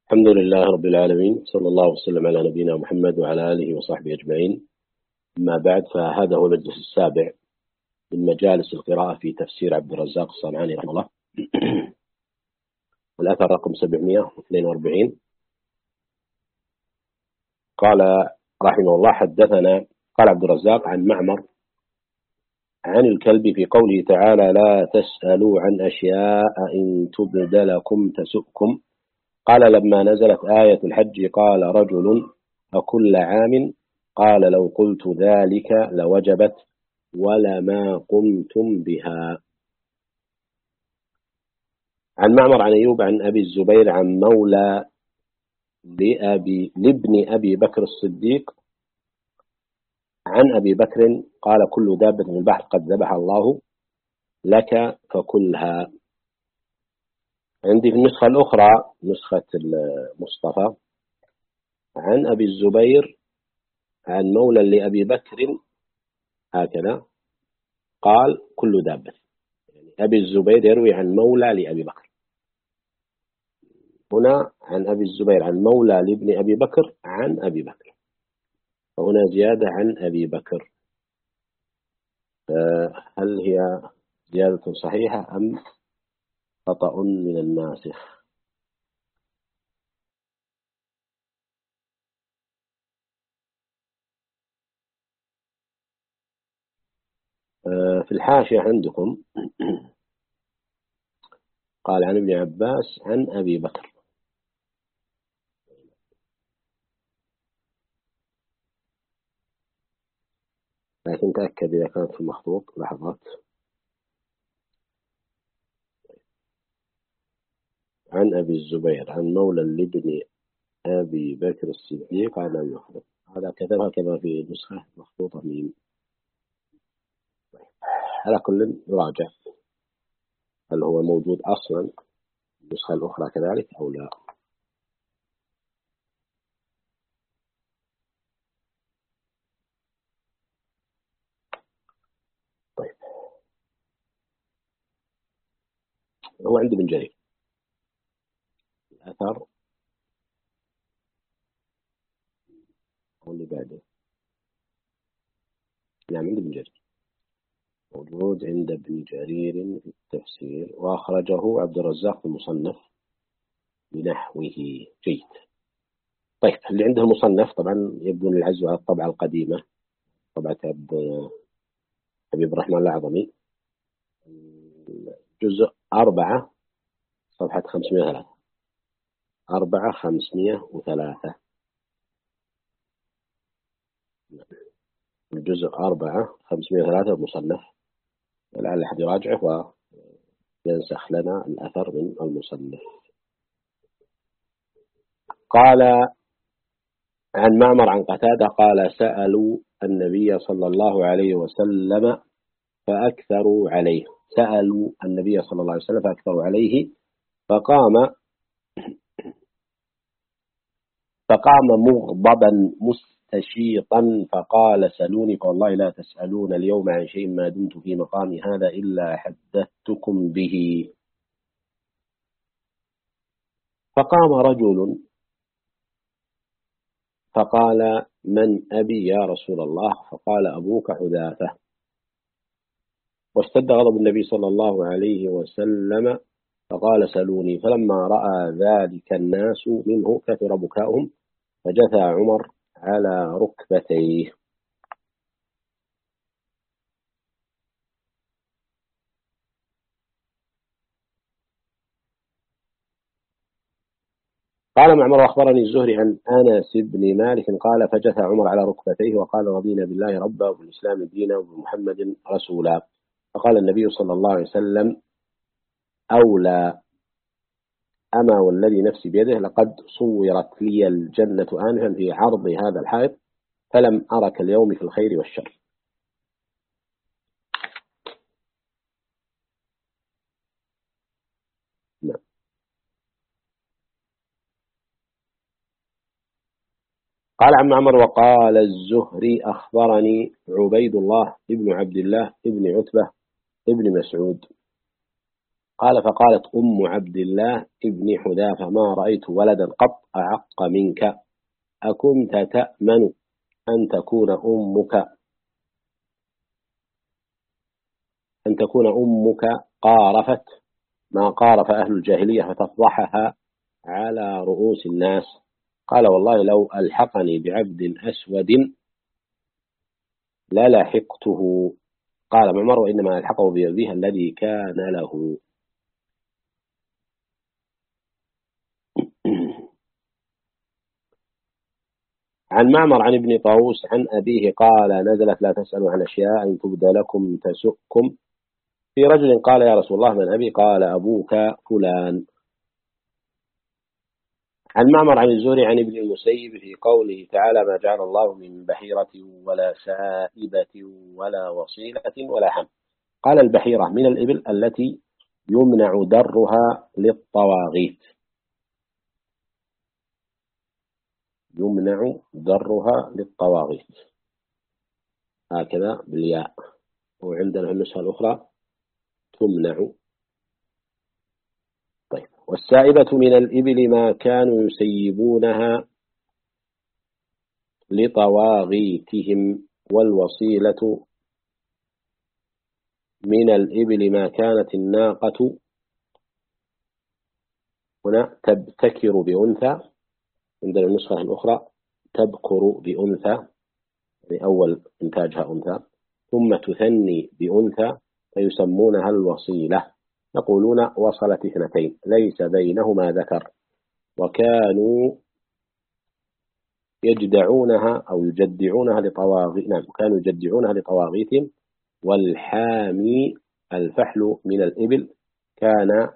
الحمد لله رب العالمين، صلى الله وسلم على نبينا محمد وعلى آله وصحبه أجمعين. أما بعد، فهذا هو المجلس السابع من مجالس القراءة في تفسير عبد الرزاق الصنعاني رحمه الله. الأثر رقم 742. قال رحمه الله: حدثنا، قال عبد الرزاق عن معمر عن الكلب في قوله تعالى: لا تسألوا عن أشياء إن تبد لكم تسؤكم. قال: لما نزلت آية الحج قال رجل: أكل عام؟ قال: لو قلت ذلك لوجبت ولما قمتم بها. عن معمر عن أيوب عن أبي الزبير عن مولى لابن أبي بكر الصديق عن أبي بكر قال: كل دابة في البحر قد ذبح الله لك فكلها. عندي في النسخة الأخرى، نسخة المصطفى، عن أبي الزبير عن مولى لأبي بكر هكذا قال: كل دابة. يعني أبي الزبير يروي عن مولى لأبي بكر، هنا عن أبي الزبير عن مولى لابن أبي بكر عن أبي بكر، فهنا زيادة عن أبي بكر. هل هي زيادة صحيحة أم خطأ من الناسخ؟ في الحاشية عندكم قال عن ابن عباس عن أبي بكر، لكن تأكد إذا كانت في المخطوط لحظات. عن أبي الزبير عن مولى لابن أبي بكر الصديق على المخطوط، هذا كتبها كما في نسخة مخطوطة ميم. على كل يراجع هل هو موجود أصلا النسخة الأخرى كذلك أو لا. طيب، هو عندي بن جرير الأثر هو اللي بعده. نعم، عندي بن جرير، موجود عند ابن جرير في التفسير، وأخرجه عبد الرزاق في المصنف بنحوه. جيد. طيب، اللي عنده المصنف طبعا يبدو العز على الطبعة القديمة، طبعة حبيب الرحمن الأعظمي، جزء 4 صفحة 503. 503. الجزء 503 المصنف، ولعل أحد يراجعه وينسخ لنا الأثر من المصنف. قال عن معمر عن قتادة قال: سألوا النبي صلى الله عليه وسلم فأكثروا عليه. سألوا النبي صلى الله عليه وسلم فأكثروا عليه، فقام مغضبا مستشيطا فقال: سلوني فوالله لا تسألون اليوم عن شيء ما دمت في مقامي هذا إلا حدثتكم به. فقام رجل فقال: من أبي يا رسول الله؟ فقال: أبوك حذافة. واشتد غضب النبي صلى الله عليه وسلم فقال: سلوني. فلما رأى ذلك الناس منه كثر بكاؤهم، فجثى عمر على ركبتيه. قال معمر: أخبرني الزهري عن أنس بن مالك قال: فجثى عمر على ركبتيه وقال: رضينا بالله ربا وبالإسلام دينا وبمحمد رسولا. فقال النبي صلى الله عليه وسلم: أولى، أما والذي نفسي بيده لقد صورت لي الجنة آنفا في عرض هذا الحائط، فلم أرك اليوم في الخير والشر. نعم. قال عن معمر: وقال الزهري: أخبرني عبيد الله ابن عبد الله ابن عتبة ابن مسعود قال فقالت أم عبد الله ابن حذافة ما رأيت ولدا قط أعق منك، أكنت تأمن أن تكون أمك قارفت ما قارف أهل الجاهلية فتفضحها على رؤوس الناس؟ قال والله لو ألحقني بعبد أسود للحقته. قال معمر وإنما ألحقه بأبيه الذي كان له. عن معمر عن ابن طاووس عن أبيه قال نزلت لا تسألوا عن أشياء إن تبد لكم تسؤكم. في رجل قال يا رسول الله من أبي؟ قال أبوك فلان. عن معمر عن الزهري عن ابن المسيب في قوله تعالى ما جعل الله من بحيرة ولا سائبة ولا وصيلة ولا حم. قال البحيرة من الإبل التي يمنع درها للطواغيت، يمنع درها للطواغيت هكذا بالياء، وعندنا النسخة الأخرى تمنع. طيب والسائبة من الإبل ما كانوا يسيبونها لطواغيتهم، والوصيلة من الإبل ما كانت الناقة هنا تبتكر بأنثى، عندنا النسخة الأخرى تبكر بأنثى يعني أول إنتاجها أنثى، ثم تثني بأنثى فيسمونها الوصيلة، يقولون وصلت اثنتين ليس بينهما ذكر، وكانوا يجدعونها أو يجدعونها لطواغيت، نعم كانوا يجدعونها لطواغيتهم. والحامي الفحل من الإبل كان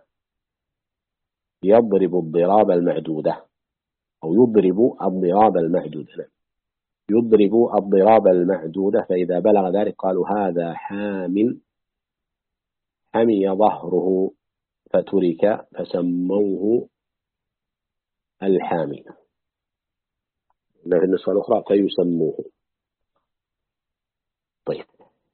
يضرب الضراب المعدودة أو يضرب الضراب المعدودة، يضرب الضراب المعدودة، فإذا بلغ ذلك قالوا هذا حامل حمي ظهره فترك فسموه الحامي. في النسخة الأخرى فيسموه. طيب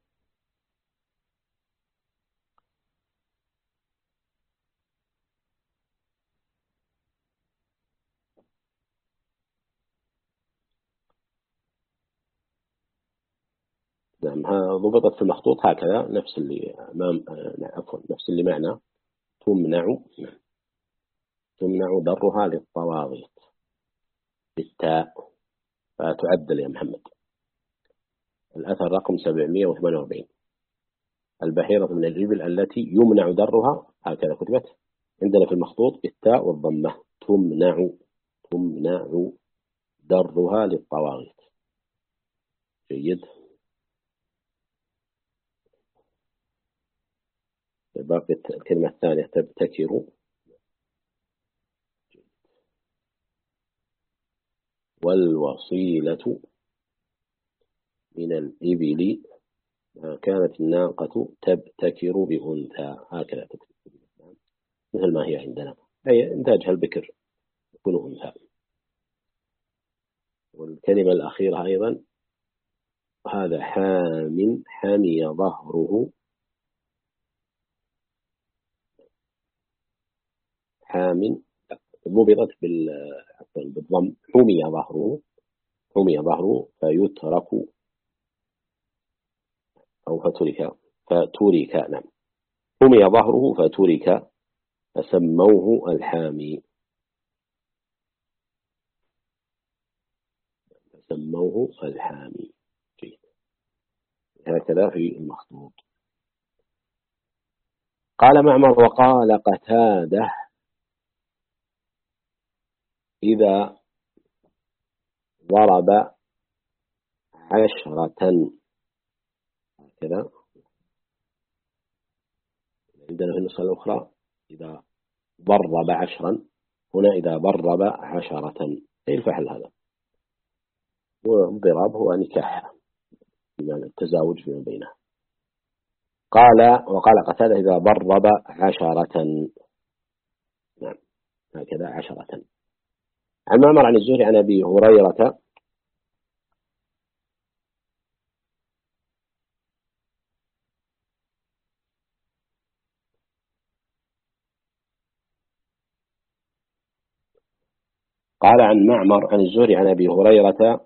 نعم ضبطت في المخطوط هكذا نفس اللي أمام عفوا نفس اللي معنا تمنع ضرها للطواغيت بالتاء فتعدل يا محمد. الأثر رقم 748. البحيرة من الإبل التي يمنع درها هكذا كتبت عندنا في المخطوط بالتاء والضمة تمنع درها للطواغيت. جيد. باقي الكلمة الثانية تبتكر. والوصيلة من الإبل ما كانت الناقة تبتكر بأنثى هكذا تكتب مثل ما هي عندنا، أي إنتاجها البكر يكون أنثى. والكلمة الأخيرة أيضا هذا حامي ظهره، حام ضبطت بالضم حمي ظهره فيترك أو فترك نعم حمي ظهره فترك فسموه الحامي. جيد. هكذا في المخطوط. قال معمر وقال قتادة إذا ضرب 10 هكذا، عندنا في النسخة الأخرى إذا ضرب 10، هنا إذا ضرب 10 أي الفحل هذا، والضراب هو نكاح بمعنى التزاوج فيما بينه. وقال قتادة إذا ضرب 10 نعم هكذا 10. عن معمر عن الزهري عن أبي هريرة قال عن معمر عن الزهري عن أبي هريرة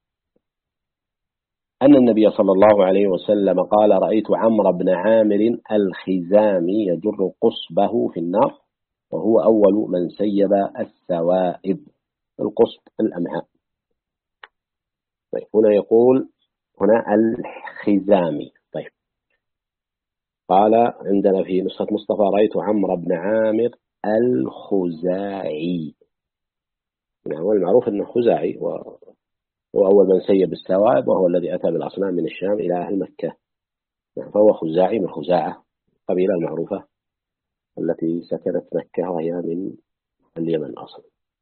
أن النبي صلى الله عليه وسلم قال رأيت عمرو بن عامر الخزامي يجر قصبه في النار وهو أول من سيب السوائب. القصب الأمعاء. طيب هنا يقول هنا الخزامي. طيب قال عندنا في نسخة مصطفى رأيت عمرو بن عامر الخزاعي. يعني هو المعروف أنه خزاعي وهو أول من سيب السوائب وهو الذي أتى بالأصنام من الشام إلى أهل مكة. فهو خزاعي من خزاعة قبيلة المعروفة التي سكنت مكة وهي من اليمن أصلا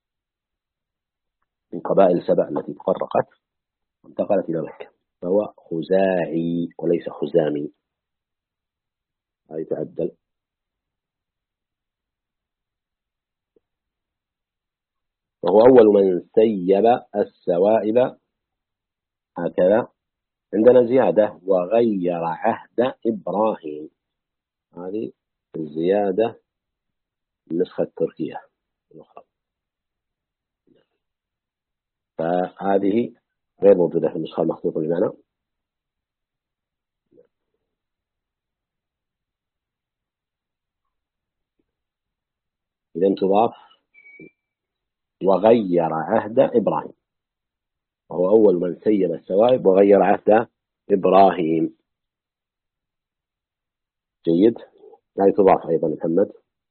من قبائل سبأ التي تفرقت وانتقلت إلى مكة. فهو خزاعي وليس خزامي. هذه تعدل. وهو أول من سيب السوائب. هكذا عندنا زيادة وغير عهد إبراهيم. هذه الزيادة النسخة التركية الأخرى. فهذه غير موجودة في النسخة المخطوطة بمعنى. إذا تضاف وغير عهد إبراهيم وهو أول من سيب السوائب وغير عهد إبراهيم. جيد. لا تضاف أيضا محمد.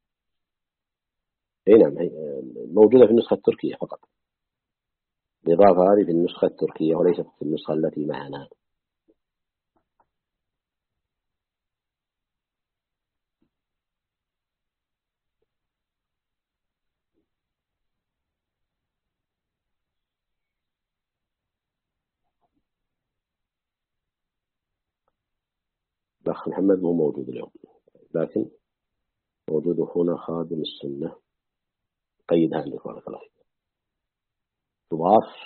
أي نعم موجودة في النسخة التركية فقط. الإضافة هذه في النسخة التركية وليست في النسخة التي معنا. الأخ محمد مو موجود اليوم لكن موجود هنا خادم السنة. قيدها عندك بارك الله فيك. تضاف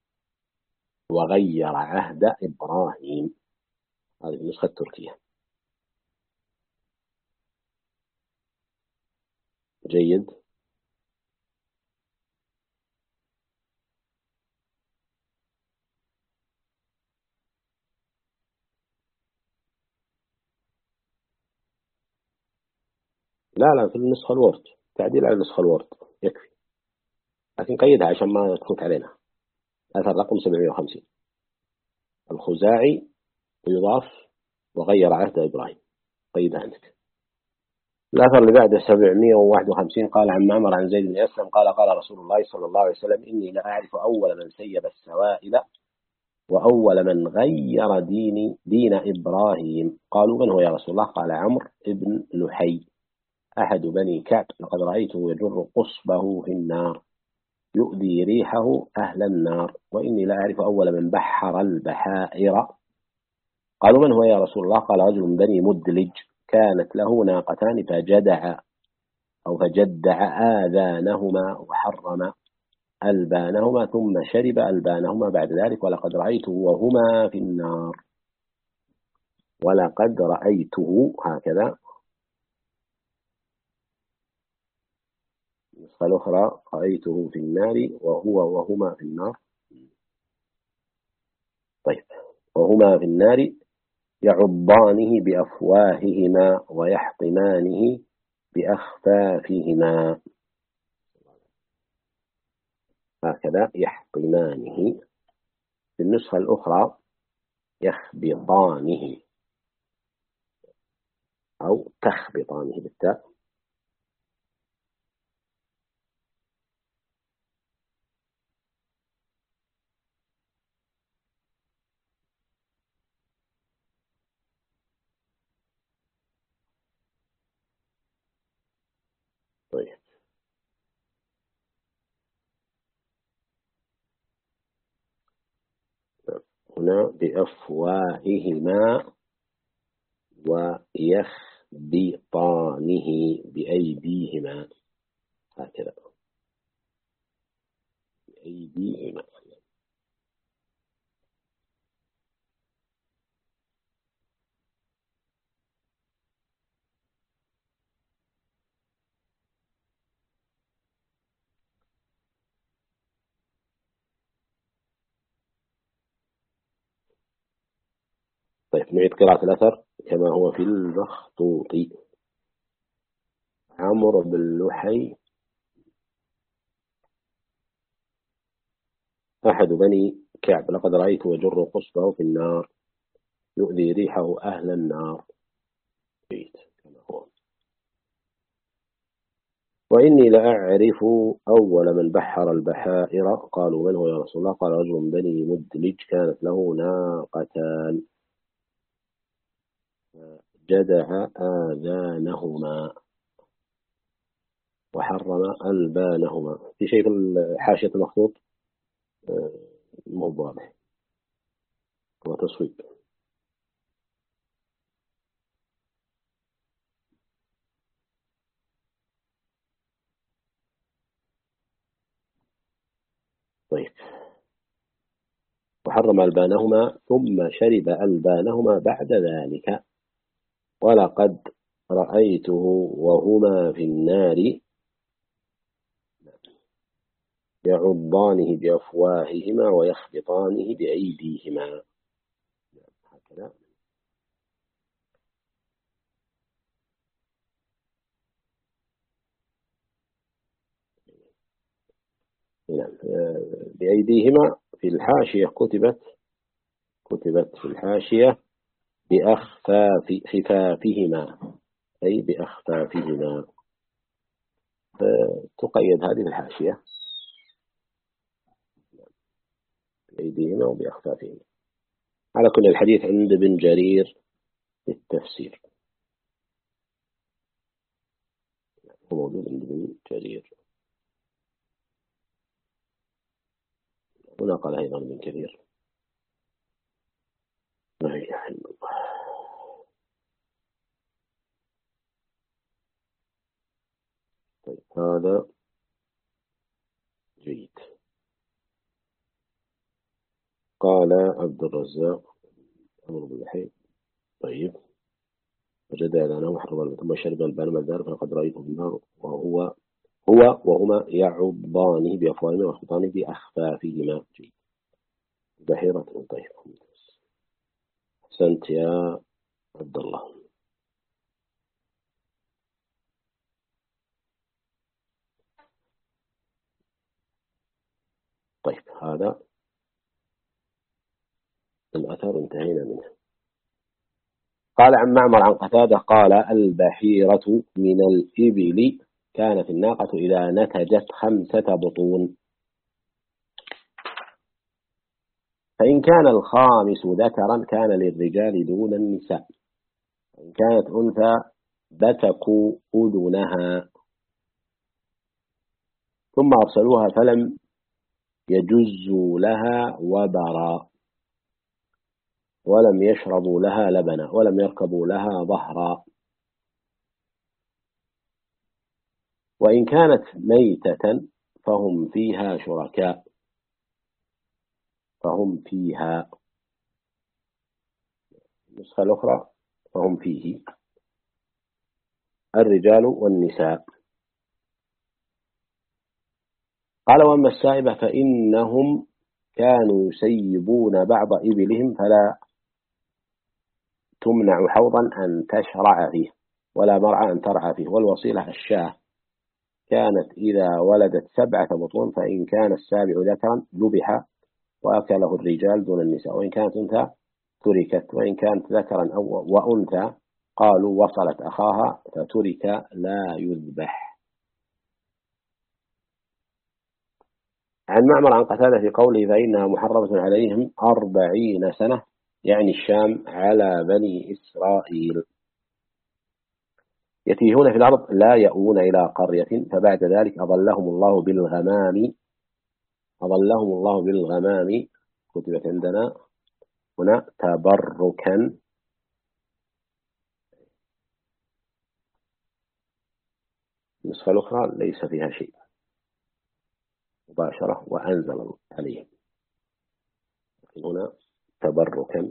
وغير عهد إبراهيم. هذه النسخة التركية. جيد. لا في النسخة الوورد تعديل على النسخة الوورد يكفي لكن قيدها عشان ما تفوت علينا. أثر رقم 750 الخزاعي ويضاف وغير عهد إبراهيم. قيدها عندك. الأثر اللي بعده 751 قال عن معمر عن زيد بن أسلم قال قال رسول الله صلى الله عليه وسلم إني لا أعرف أول من سيب السوائب وأول من غير دين إبراهيم. قالوا من هو يا رسول الله؟ قال عمرو بن لحي أحد بني كعب لقد رأيته يجر قصبه في النار يؤذي ريحه أهل النار. وإني لا أعرف أول من بحر البحائر. قالوا من هو يا رسول الله؟ قال رجل من بني مدلج كانت له ناقتان فجدع آذانهما وحرم ألبانهما ثم شرب ألبانهما بعد ذلك ولقد رأيته وهما في النار. ولقد رأيته هكذا. النسخة الأخرى رأيته في النار وهما في النار. طيب وهما في النار يعضانه بأفواههما ويحطمانه بأخفافهما. هكذا يحطمانه. في النسخة الأخرى يخبطانه أو تخبطانه بالتاء. طيب هنا بأفواههما ويخبطانه بأيديهما. هكذا بأيديهما. طيب نعيد قراءة الأثر كما هو في المخطوط. عمرو بن لحي أحد بني كعب، لقد رأيت يجر قصبه في النار يؤذي ريحه أهل النار. بيت كما هو. وإني لأعرف أول من بحر البحائر. قالوا من هو يا رسول الله؟ قال رجل من بني مدلج كانت له ناقتان جدع آذانهما وحرم ألبانهما. في شيء في حاشية المخطوط مو واضح، هو تصويب. طيب وحرم ألبانهما ثم شرب ألبانهما بعد ذلك. ولقد رأيته وهما في النار يعضانه بأفواههما ويخبطانه بأيديهما. هكذا. نعم بأيديهما. في الحاشية كتبت في الحاشية خفافهما، أي بأخفافهما. تقيد هذه الحاشية بأيديهما وبأخفافهما. على كل الحديث عند ابن جرير في التفسير، هو موجود عند ابن جرير. ونقل أيضا ابن كثير. لا إله إلا الله. طيب هذا جيد. قال عبد الرزاق أمر بالحي. طيب وجد أذانه وحرم ثم شرب البان مدار فقد رأيته في النار هو وهما يعضانه بأفواههما ويخبطانه بأخفافهما. جيد. بحيرة. طيب أحسنت يا عبد الله. طيب هذا الأثر انتهينا منه. قال عن معمر عن قتادة قال البحيرة من الإبل كانت الناقة إذا نتجت 5 بطون، فإن كان الخامس ذكرا كان للرجال دون النساء، وإن كانت أنثى بتكوا أذنها، ثم أرسلوها فلم يجزوا لها وبرا، ولم يشربوا لها لبنا، ولم يركبوا لها ظهرا. وإن كانت ميتة فهم فيها شركاء، فهم فيها. النسخة الأخرى فهم فيه الرجال والنساء. قال وأما السائبة فإنهم كانوا يسيبون بعض إبلهم فلا تمنع حوضا أن تشرع فيه ولا مرعى أن ترعى فيه. والوصيلة الشاة كانت إذا ولدت 7 بطون، فإن كان السابع ذكرا ذبح وأكله الرجال دون النساء، وإن كانت أنثى تركت، وإن كانت ذكرا أو وأنثى قالوا وصلت أخاها فترك لا يذبح. عن معمر عن قتادة في قوله فإنها محرمة عليهم 40 سنة، يعني الشام، على بني إسرائيل يتيهون في الأرض لا يأوون إلى قرية، فبعد ذلك أظلهم الله بالغمام. كتبت عندنا هنا تبركا. النسخة الأخرى ليس فيها شيء مباشرة وأنزل عليهم، هنا تبركا.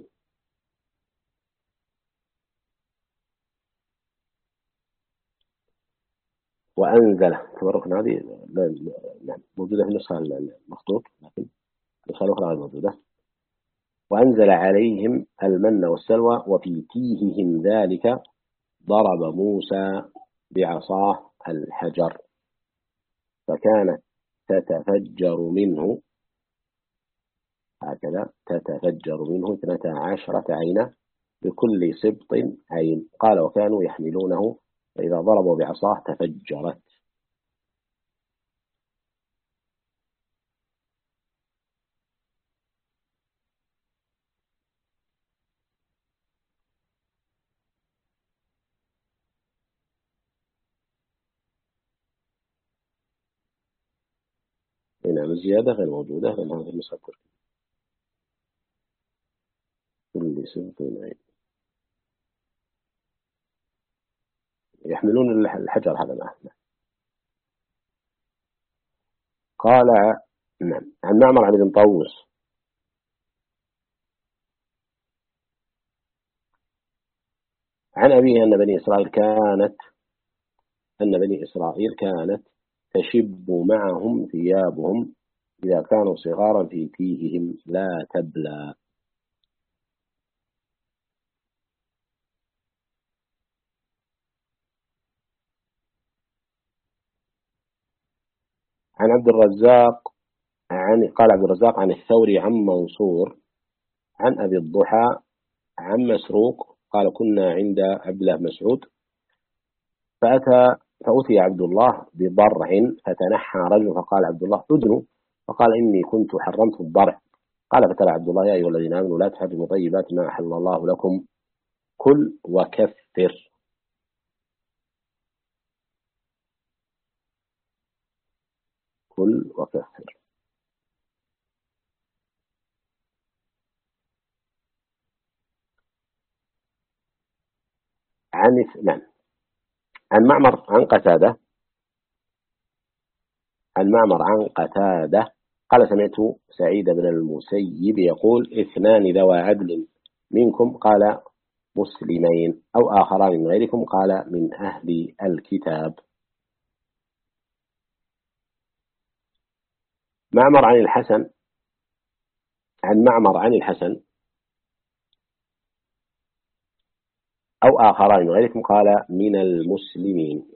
وأنزل تبركا هذه موجودة في النسخة المخطوط، لكن النسخة الأخرى غير موجودة. وأنزل عليهم المن والسلوى وفي تيههم ذلك ضرب موسى بعصاه الحجر فكانت تتفجر منه هكذا تتفجر منه 12 عينا بكل سبط عين قال وكانوا يحملونه فإذا ضربوا بعصاه تفجرت. هنا الزيادة غير موجودة لأن هذا المسطر كل سبط عين يحملون الحجر هذا معه. قال نعم عن معمر عن ابن طاووس عن أبيه أن بني إسرائيل كانت تشب معهم ثيابهم إذا كانوا صغارا في تيههم لا تبلى. عن عبد الرزاق قال عبد الرزاق عن الثوري عن منصور عن أبي الضحى عن مسروق قال كنا عند عبد الله مسعود فأتي عبد الله بضرع فتنحى رجل فقال عبد الله أدنو فقال إني كنت حرمت الضرع قال فتلا عبد الله يا أيها الذين آمنوا لا تحرموا طيبات ما أحل الله لكم كل وكفر. كل وكفر. نعم عن معمر عن قتادة قال سمعت سعيد بن المسيب يقول 2 ذوى عدل منكم قال مسلمين أو آخران من غيركم قال من أهل الكتاب. معمر عن الحسن أو آخران من غيركم قال من المسلمين.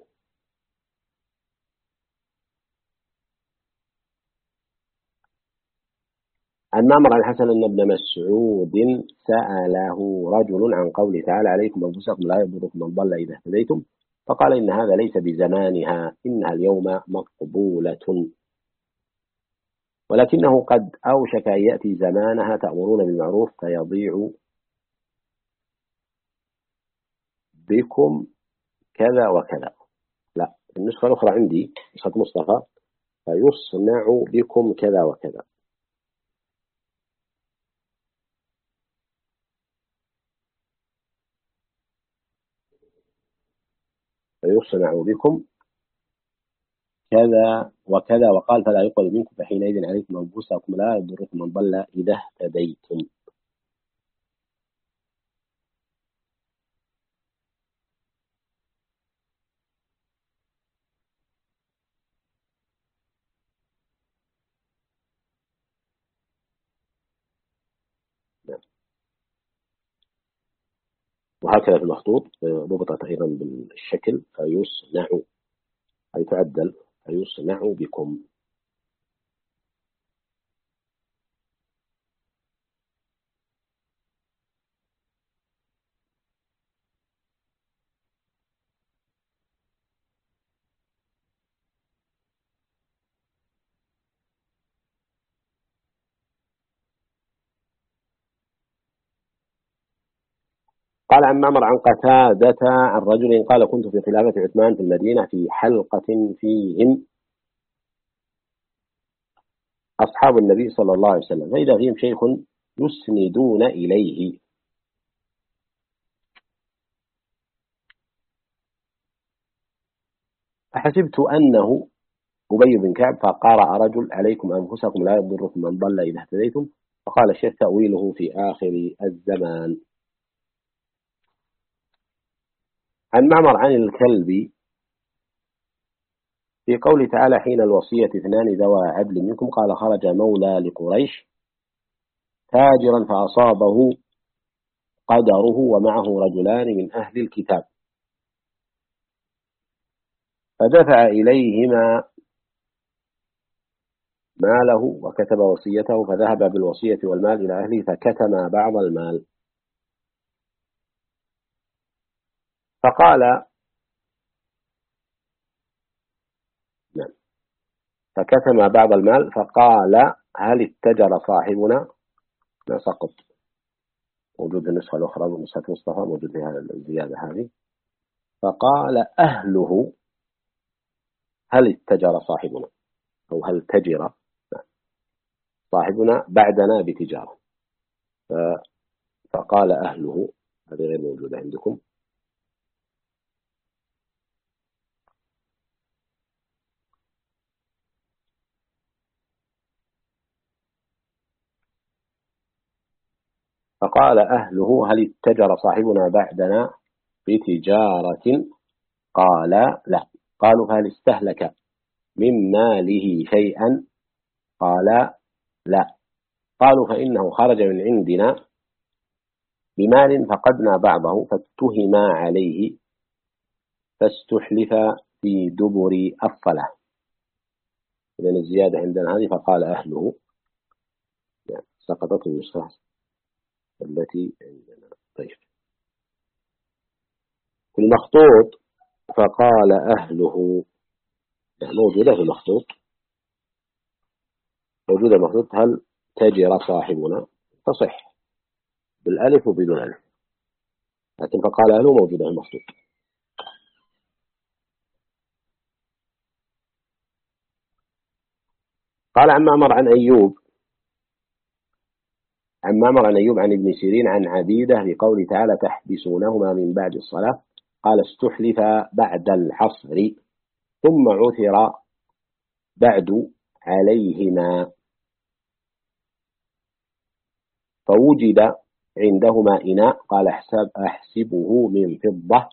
عن معمر عن الحسن أن ابن مسعود سأله رجل عن قوله تعالى عليكم أنفسكم لا يضركم من ضل إذا اهتديتم فقال إن هذا ليس بزمانها إنها اليوم مقبولة ولكنه قد أوشك أن يأتي زمانها تأمرون بالمعروف فيضيع بكم كذا وكذا. لا النسخة الأخرى عندي نسخة مصطفى فيصنع بكم كذا وكذا. فيصنع بكم كذا وكذا وقال فلا يقبل منكم فحينئذ عليكم أنفسكم لا يضركم من ضل إذا اهتديتم. وهكذا في المخطوط ضبطت أيضا بالشكل فيصنع أي تعدل فيصنع بكم. قال عن معمر عن قتادة عن رجل قال كنت في خلافة عثمان في المدينة في حلقة فيهم أصحاب النبي صلى الله عليه وسلم فإذا فيهم شيخ يسندون إليه فحسبت أنه أبي بن كعب فقرأ رجل عليكم أنفسكم لا يضركم من ضل إذا اهتديتم فقال الشيخ تأويله في آخر الزمان. عن معمر عن الكلب في قوله تعالى حين الوصية 2 ذوى عدل منكم قال خرج مولى لقريش تاجرا فأصابه قدره ومعه رجلان من أهل الكتاب فدفع إليهما ماله وكتب وصيته فذهب بالوصية والمال إلى أهله فكتم بعض المال فقال نعم فكتم بعض المال فقال هل اتجر صاحبنا؟ لا سقط موجود النسخة الأخرى نسخة مصطفى موجود فيها الزيادة هذه فقال أهله هل اتجر صاحبنا أو هل تجر صاحبنا بعدنا بتجارة فقال أهله هذه غير موجودة عندكم فقال أهله هل اتجر صاحبنا بعدنا بتجارة قال لا قالوا فهل استهلك من ماله شيئا قال لا قالوا فإنه خرج من عندنا بمال فقدنا بعضه فاتهما عليه فاستحلف في دبر الصلاة إذن الزيادة عندنا هذه فقال أهله يعني سقطت النسخة التي عندنا طيب في المخطوط فقال أهله يعني موجودة في المخطوط موجودة المخطوط هل تجر صاحبنا تصح بالألف وبدون ألف لكن فقال أهله موجودة في المخطوط قال عن معمر عن أيوب عن ابن سيرين عن عبيدة بقوله تعالى تحبسونهما من بعد الصلاة قال استحلف بعد العصر ثم عثر بعد عليهما فوجد عندهما إناء قال أحسبه من فضة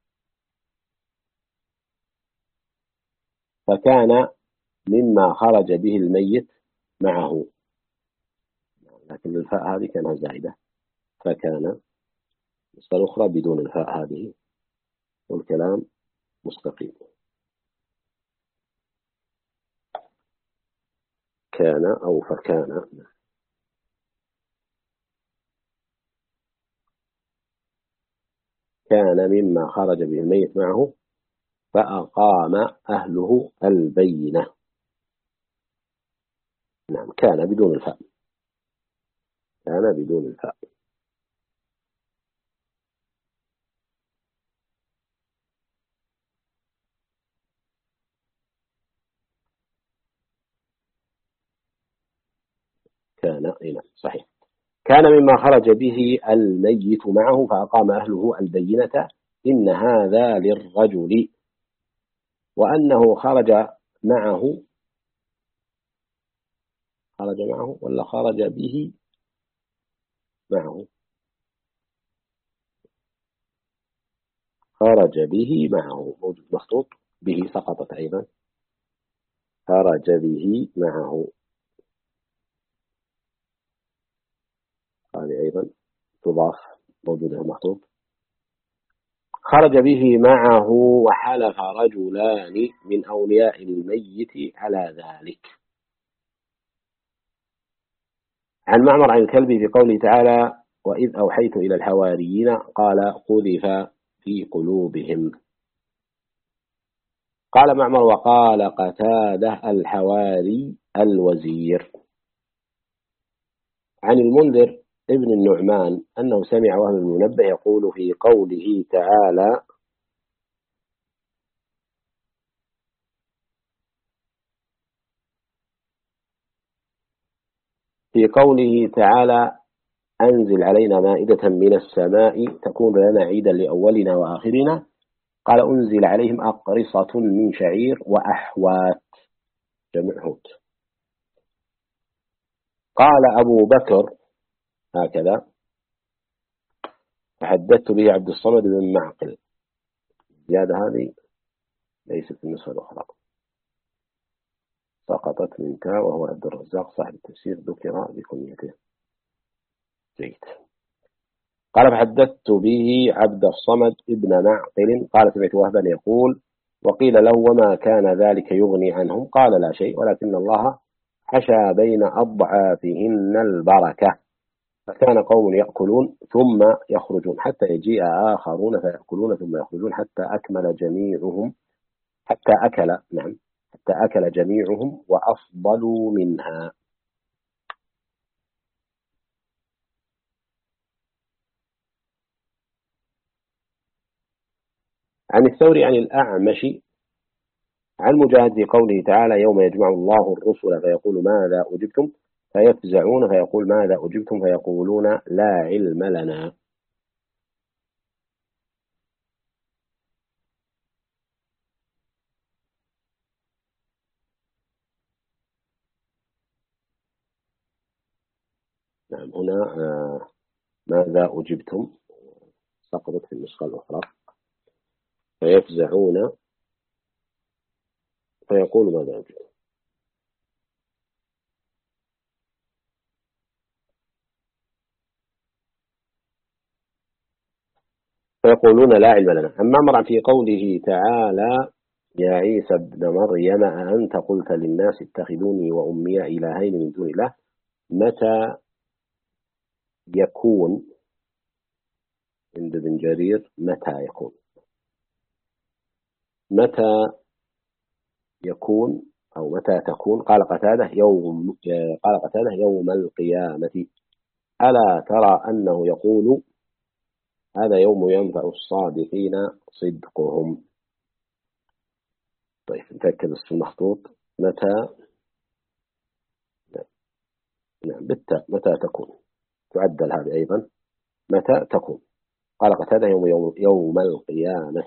فكان مما خرج به الميت معه لكن الفاء هذه كانت زائدة فكان النسخة الأخرى بدون الفاء هذه والكلام مستقيم كان أو فكان كان مما خرج به الميت معه فأقام أهله البينة نعم كان بدون الفاء كان بدون الفاء كان هنا صحيح كان مما خرج به الميت معه فأقام أهله البينة إن هذا للرجل وأنه خرج معه ولا خرج به معه خرج به معه موجود مخطوط به سقطت أيضا خرج به معه هذه أيضا تضاف موجودة مخطوط خرج به معه وحلف رجلان من أولياء الميت على ذلك عن معمر عن الكلبي في قوله تعالى وإذ أوحيت إلى الحواريين قال قذف في قلوبهم قال معمر وقال قتاده الحواري الوزير عن المنذر ابن النعمان أنه سمع وهب بن منبه يقول في قوله تعالى أنزل علينا مائدة من السماء تكون لنا عيدا لأولنا وآخرنا قال أنزل عليهم أقرصة من شعير وأحوات جمع هوت قال أبو بكر هكذا فحدثت به عبد الصمد بن معقل زيادة هذه ليست في النسخة الأخرى سقطت من تاء وهو عبد الرزاق صاحب التفسير ذكر بكنيته جيد. قال فحدثت به عبد الصمد ابن معقل قال سمعت وهبا يقول وقيل له وما كان ذلك يغني عنهم قال لا شيء ولكن الله حشى بين أضعافهن البركة فكان قوم يأكلون ثم يخرجون حتى يجيء آخرون فيأكلون ثم يخرجون حتى أكل جميعهم وأفضلوا منها. عن الثوري عن الأعمش عن مجاهد في قوله تعالى يوم يجمع الله الرسل فيقول ماذا أجبتم فيفزعون فيقول ماذا أجبتم فيقولون لا علم لنا. نعم هنا ماذا أجبتم سقطت في النسخة الأخرى فيفزعون فيقول ماذا أجبتم. فيقولون لا علم لنا. أما مر في قوله تعالى يا عيسى ابن مريم أأنت قلت للناس اتخذوني وأمي إلهين من دون الله متى يكون عند ابن جرير متى يكون أو متى تكون قال قتادة يوم القيامة ألا ترى أنه يقول هذا يوم ينفع الصادقين صدقهم. طيب نتأكد في المخطوط متى نعم بالتاء متى تكون تعدل هذه أيضا متى تكون قال قتادة يوم القيامة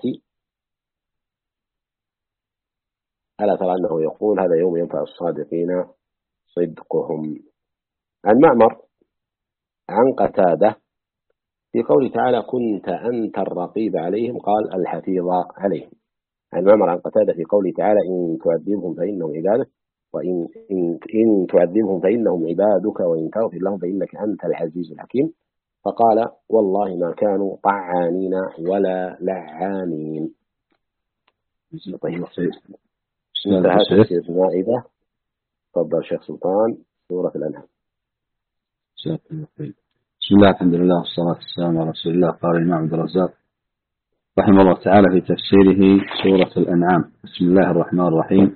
ألا ترى أنه يقول هذا يوم ينفع الصادقين صدقهم. عن معمر عن قتادة في قوله تعالى كنت أنت الرقيب عليهم قال الحفيظ عليهم. عن معمر عن قتادة في قوله تعالى إن تعذبهم فإنهم عبادك وإن إن تعذبهم فإنهم عبادك وإن تغفر لهم فإنك أنت العزيز الحكيم فقال والله ما كانوا طعانين ولا لعانين. طيب انتهى تفسير المائدة. تفضل شيخ سلطان سورة الأنعام. بسم الله الحمد لله والصلاة والسلام على رسول الله. قال الإمام عبد الرزاق رحمه الله تعالى في تفسيره سورة الأنعام بسم الله الرحمن الرحيم.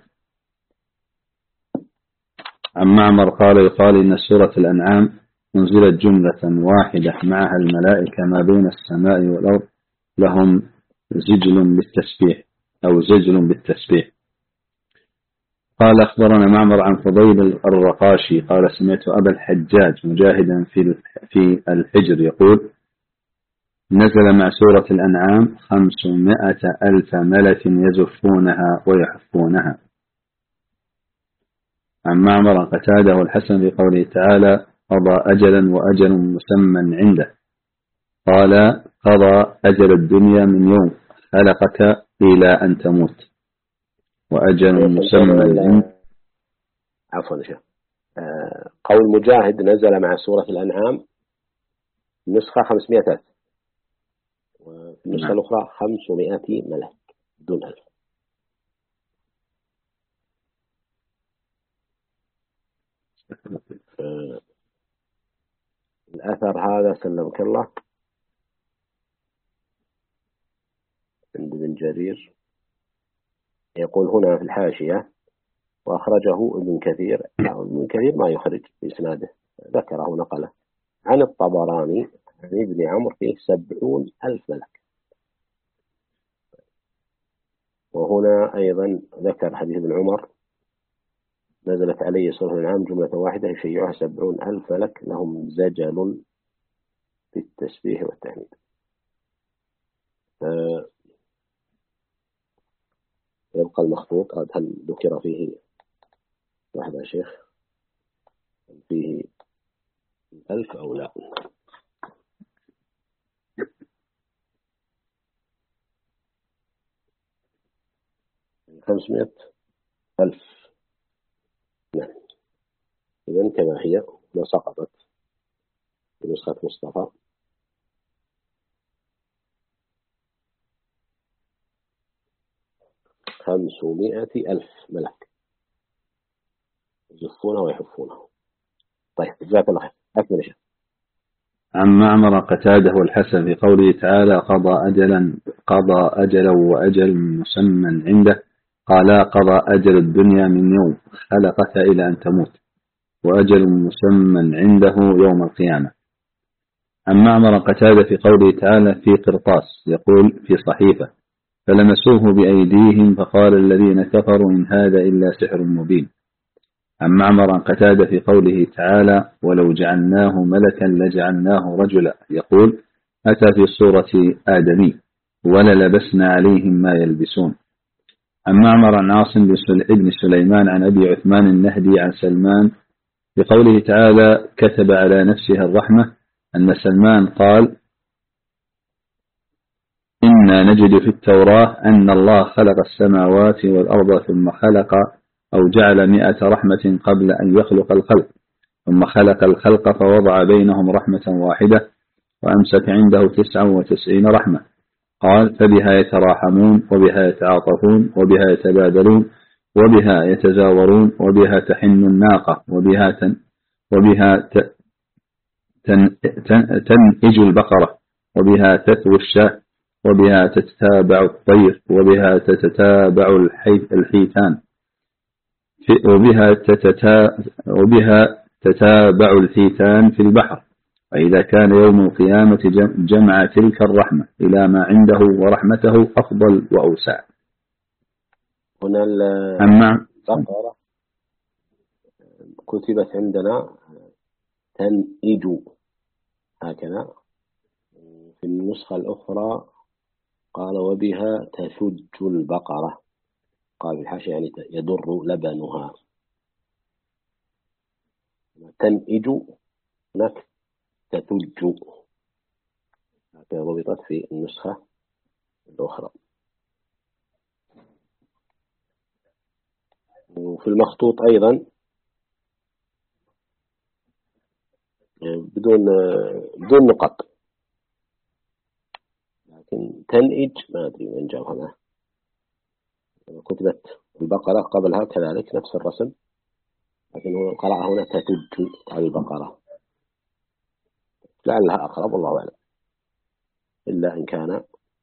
عن معمر قال يقال إن سورة الأنعام أنزلت جملة واحدة معها الملائكة ما بين السماء والأرض لهم زجل بالتسبيح أو زجل بالتسبيح. قال أخبرنا معمر عن فضيل الرقاشي قال سمعت أبا الحجاج مجاهدا في الحجر يقول نزل مع سورة الأنعام 500,000 ملك يزفونها ويحفونها. عن معمر قتاده والحسن في قوله تعالى قضى أجلا وأجل مسمى عنده قال قضى أجل الدنيا من يوم خلقك إلى أن تموت وأجل مسمى عنده. عفوا شيخ قول مجاهد نزل مع سورة الأنعام نسخة 500 وفي النسخة الأخرى 500 ملك دون ألف. الأثر هذا سلمك الله عند ابن جرير يقول هنا في الحاشية وأخرجه ابن كثير. ابن كثير ما يخرج في إسناده ذكره نقله عن الطبراني عن ابن عمرو فيه 70,000 ملك. وهنا أيضا ذكر حديث ابن عمر نزلت عليه سورة الأنعام جملة واحدة يشيعها 70,000 ملك لهم زجل في التسبيح والتحميد. يبقى المخطوط هل ذكر فيه واحد يا شيخ فيه 1000 أو لا؟ 500,000 نعم إذن كما هي ما سقطت. في نسخة مصطفى. $500,000 ملك يزفونه ويحفونه. طيب جزاك الله خير، أكمل شيء. عن معمر قتاده والحسن في قوله تعالى قضى أجلا وأجل مسمى عنده، قال قضى أجل الدنيا من يوم خلقك إلى أن تموت، وأجل مسمى عنده يوم القيامة. عن معمر قتاده في قوله تعالى في قرطاس، يقول في صحيفة، فلمسوه بأيديهم فقال الذين كفروا إن هذا إلا سحر مبين. عن معمر قتاده في قوله تعالى ولو جعلناه ملكا لجعلناه رجلا، يقول أتى في صورة آدمي وللبسنا عليهم ما يلبسون. عن معمر عن عاصم بن سليمان عن أبي عثمان النهدي عن سلمان بقوله تعالى كتب على نفسه الرحمة، أن سلمان قال إنا نجد في التوراة أن الله خلق السماوات والأرض ثم خلق أو جعل 100 رحمة قبل أن يخلق الخلق، ثم خلق الخلق فوضع بينهم رحمة واحدة وأمسك عنده 99 رحمة. قال فبها يتراحمون وبها يتعاطفون وبها يتبادلون وبها يتزاورون وبها تحن الناقة وبها تنئج البقرة وبها تثوي الشاة وبها تتتابع الطير وبها تتتابع الحيتان وبها تتابع الحيتان في البحر. وإذا كان يوم القيامة جمع تلك الرحمة إلى ما عنده ورحمته أفضل وأوسع. هنا البقرة كتبت عندنا تنئج هكذا، في النسخة الأخرى قال وبها تثج البقرة، قال الحاشية يعني يضر لبنها. تنئج هناك تثج، هكذا ضبطت في النسخة الأخرى. وفي المخطوط أيضا بدون نقط، لكن تنئج ما أدري من جاء هنا. كتبت البقرة قبلها كذلك نفس الرسم، لكن هو قرأ هنا تتج على البقرة، لعلها أقرب والله أعلم، إلا إن كان.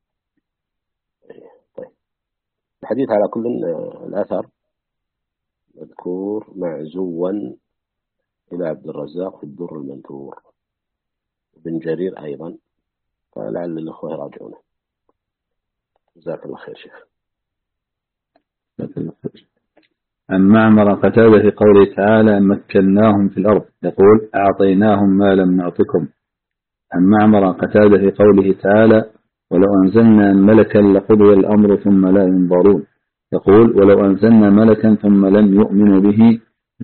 طيب الحديث على كل الأثر مذكور معزوا إلى عبد الرزاق في الدر المنثور، وابن جرير أيضا، فلعل الأخوة يراجعونه. جزاك الله خير شيخ. عن معمر قتاده في قوله تعالى مكناهم في الأرض، يقول أعطيناهم ما لم نعطكم. عن معمر قتاده في قوله تعالى ولو أنزلنا ملكا لقضي الأمر ثم لا ينظرون، يقول ولو أنزلنا ملكا ثم لم يؤمنوا به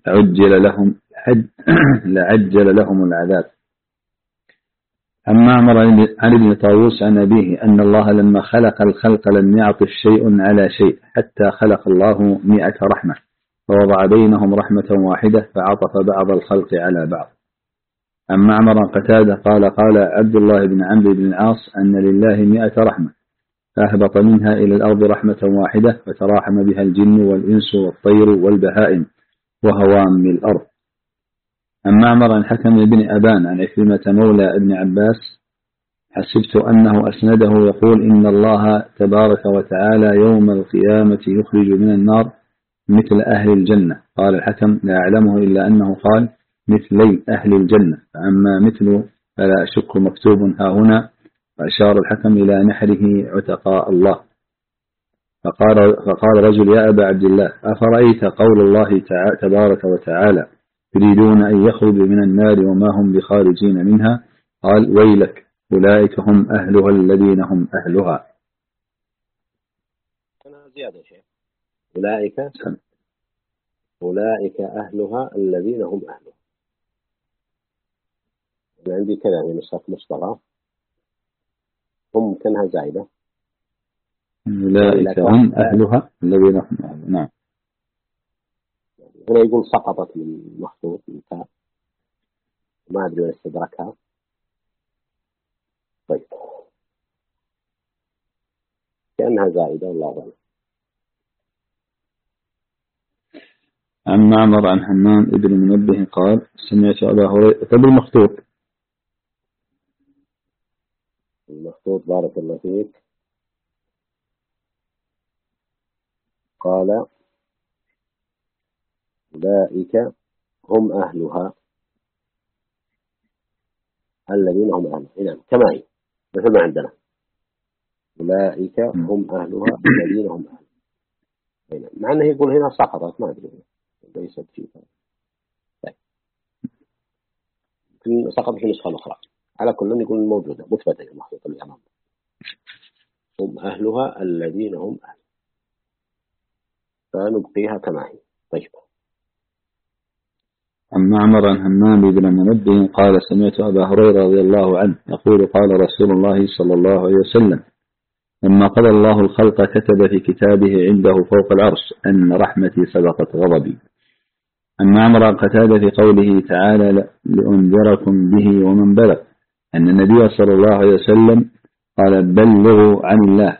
لعجل لهم العذاب. عن معمر عن ابن طاووس عن أبيه أن الله لما خلق الخلق لم يعطف شيء على شيء حتى خلق الله 100 رحمة فوضع بينهم رحمة واحدة فعطف بعض الخلق على بعض. عن معمر قتادة قال عبد الله بن عمرو بن العاص أن لله 100 رحمة فأهبط منها إلى الأرض رحمة واحدة فتراحم بها الجن والإنس والطير والبهائم وهوام الأرض. عن معمر عن حكم بن أبان عن عكرمة مولى ابن عباس حسبت أنه أسنده يقول إن الله تبارك وتعالى يوم القيامة يخرج من النار مثل أهل الجنة. قال الحكم لا أعلمه إلا أنه قال مثلي أهل الجنة، فأما مثله فلا أشك مكتوب ها هنا، فأشار الحكم إلى نحره عتقاء الله. فقال رجل يا أبا عبد الله أفرأيت قول الله تبارك وتعالى يريدون أن يخرجوا من النار وما هم بخارجين منها؟ قال ويلك أولئك هم أهلها الذين هم أهلها. أنا زيادة شيء أولئك أهلها الذين هم أهلها. أنا عندي كذا من نسخة مصطفى هم كانها زائدة، أولئك هم أهلها الذين هم أهلها. نعم. هنا يقول سقطت من مخطوط ما أدري وين استدركها، طيب كأنها زائدة والله أعلم. عن معمر عن حمام ابن منبه قال سمعت أبا هريرة. طب المخطوط بارك الله فيك قال أولئك هم أهلها الذين هم أهلها. نعم كما هي مثل ما عندنا أولئك هم أهلها الذين هم أهلها. مع أنه يقول هنا سقطت ما أدري ليست فيه. طيب سقطت في نسخة أخرى على كل يكون موجودة مثبتة المخطوط اللي أمامنا هم أهلها الذين هم أهلها فنبقيها كما هي. طيب عن معمر عن همام بن منبه قال سمعت أبا هريرة رضي الله عنه يقول قال رسول الله صلى الله عليه وسلم لما قضى الله الخلق كتب في كتابه عنده فوق العرش أن رحمتي سبقت غضبي. عن معمر عن قتادة في قوله تعالى لأنذركم به ومن بلغ أن النبي صلى الله عليه وسلم قال بلغوا عن الله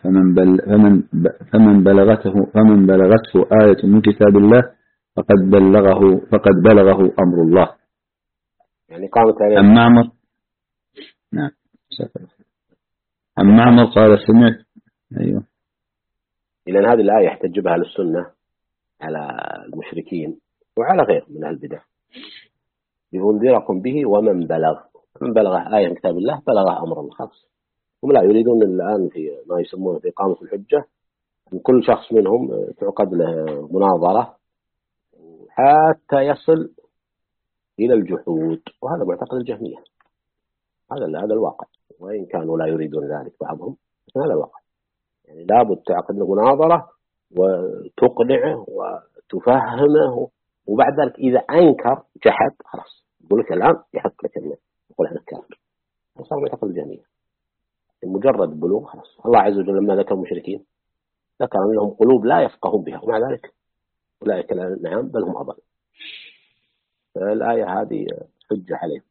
فمن بلغته آية من كتاب الله فقد بلغه أمر الله. يعني قامت عليه. عن معمر نعم عن معمر قال سمعت أيوه. إذن هذه الآية يحتج بها للسنة على المشركين وعلى غير من البدع لأنذركم به ومن بلغ. من بلغه آية من كتاب الله بلغه أمر الله خاص. هم لا يريدون الآن في ما يسمونه في إقامة الحجة أن كل شخص منهم تعقد له مناظرة حتى يصل إلى الجحود وهذا معتقد الجهمية. هذا الواقع وإن كانوا لا يريدون ذلك بعضهم لكن هذا الواقع. يعني لابد تعقد له مناظرة وتقنعه وتفهمه وبعد ذلك إذا أنكر جحد خلاص يقول لك الآن يحق لك الناس يقول أنا كافر. صار معتقد الجهمية مجرد بلوغ خلاص. الله عز وجل لما ذكر المشركين ذكر لهم قلوب لا يفقهون بها ومع ذلك أولئك نعم بل هم أضل. الآية هذه حجة عليهم.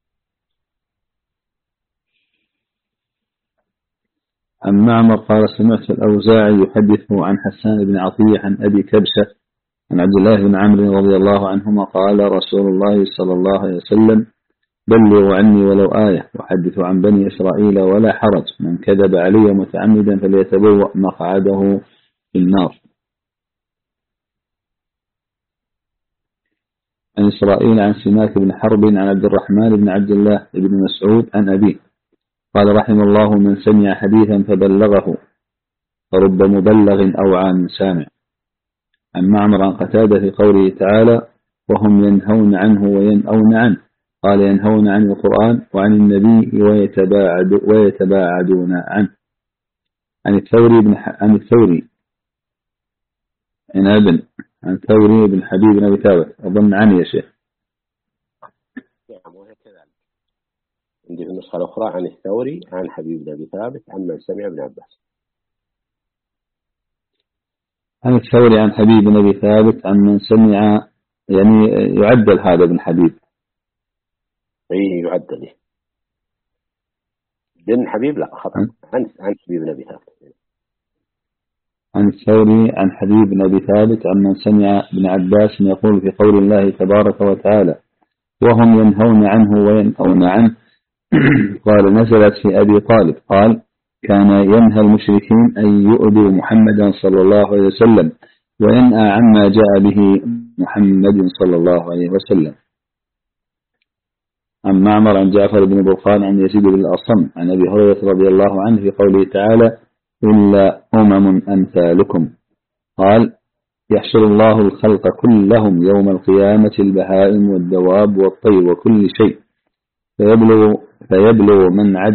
عن معمر قال سمعت الأوزاعي يحدث عن حسان بن عطية عن أبي كبشة عن عبد الله بن عمرو رضي الله عنهما قال رسول الله صلى الله عليه وسلم بلغوا عني ولو آية وحدثوا عن بني إسرائيل ولا حرج من كذب علي متعمدا فليتبوأ مقعده في النار. عن إسرائيل عن سماك بن حرب عن عبد الرحمن بن عبد الله بن مسعود عن أبيه قال رحم الله من سمع حديثا فبلغه فرب مبلغ أوعى من سامع. عن معمر عن قتادة في قوله تعالى وهم ينهون عنه وينأون عنه قال ينهون عن القرآن وعن النبي ويتباعدون عنه. عن الثوري عناب عن ثوري بن حبيب بن أبي ثابت أظن عني يا شيخ. نعم وهي كذلك عندي في النسخة الأخرى عن الثوري عن حبيب بن أبي ثابت عن من سمع ابن عباس. عن الثوري عن حبيب بن أبي ثابت عن من سمع يعني يعدل هذا ابن حبيب. أيه يعدل بن حبيب لا خطأ عن حبيب بن أبي ثابت. عن الثوري عن حبيب بن أبي ثابت عن من سمع ابن عباس يقول في قول الله تبارك وتعالى وهم ينهون عنه وينأون عنه قال نزلت في أبي طالب قال كان ينهى المشركين أن يؤذوا محمدا صلى الله عليه وسلم وينأى عما جاء به محمد صلى الله عليه وسلم. عن معمر عن جعفر بن برقان عن يزيد بن الأصم عن أبي هريرة رضي الله عنه في قوله تعالى إلا أمثالكم قال يحشر الله الخلق كلهم يوم القيامة البهائم والدواب والطير وكل شيء فيبلغ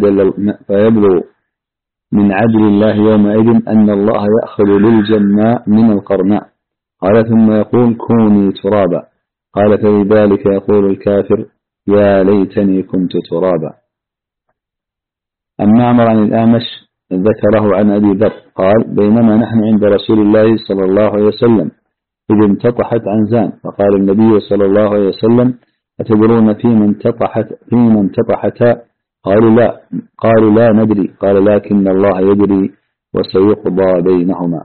من عدل الله يومئذ أن الله يأخذ للجناء من القرناء قال ثم يقول كوني ترابا قال فلذلك يقول الكافر يا ليتني كنت ترابا. عن معمر عن الأعمش ذكره عن أبي ذر قال بينما نحن عند رسول الله صلى الله عليه وسلم إذ انتطحت عنزان فقال النبي صلى الله عليه وسلم أتدرون فيما انتطحتا قالوا لا ندري. قال لكن الله يدري وسيقضى بينهما.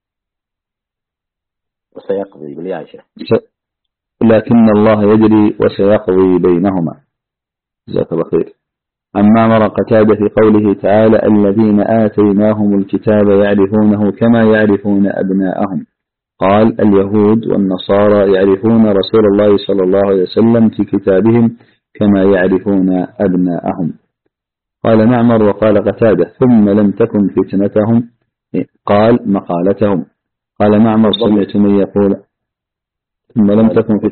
وسيقضي بالياشة. لكن الله يدري وسيقضي بينهما. جزاك الله خير. أما مر قتادة في قوله تعالى الذين آتيناهم الكتاب يعرفونه كما يعرفون أبناءهم. قال اليهود والنصارى يعرفون رسول الله صلى الله عليه وسلم في كتابهم كما يعرفون أبناءهم. قال معمر وقال قتادة ثم لم تكن فتنتهم. قال مقالتهم. قال معمر سمعت من يقول ثم لم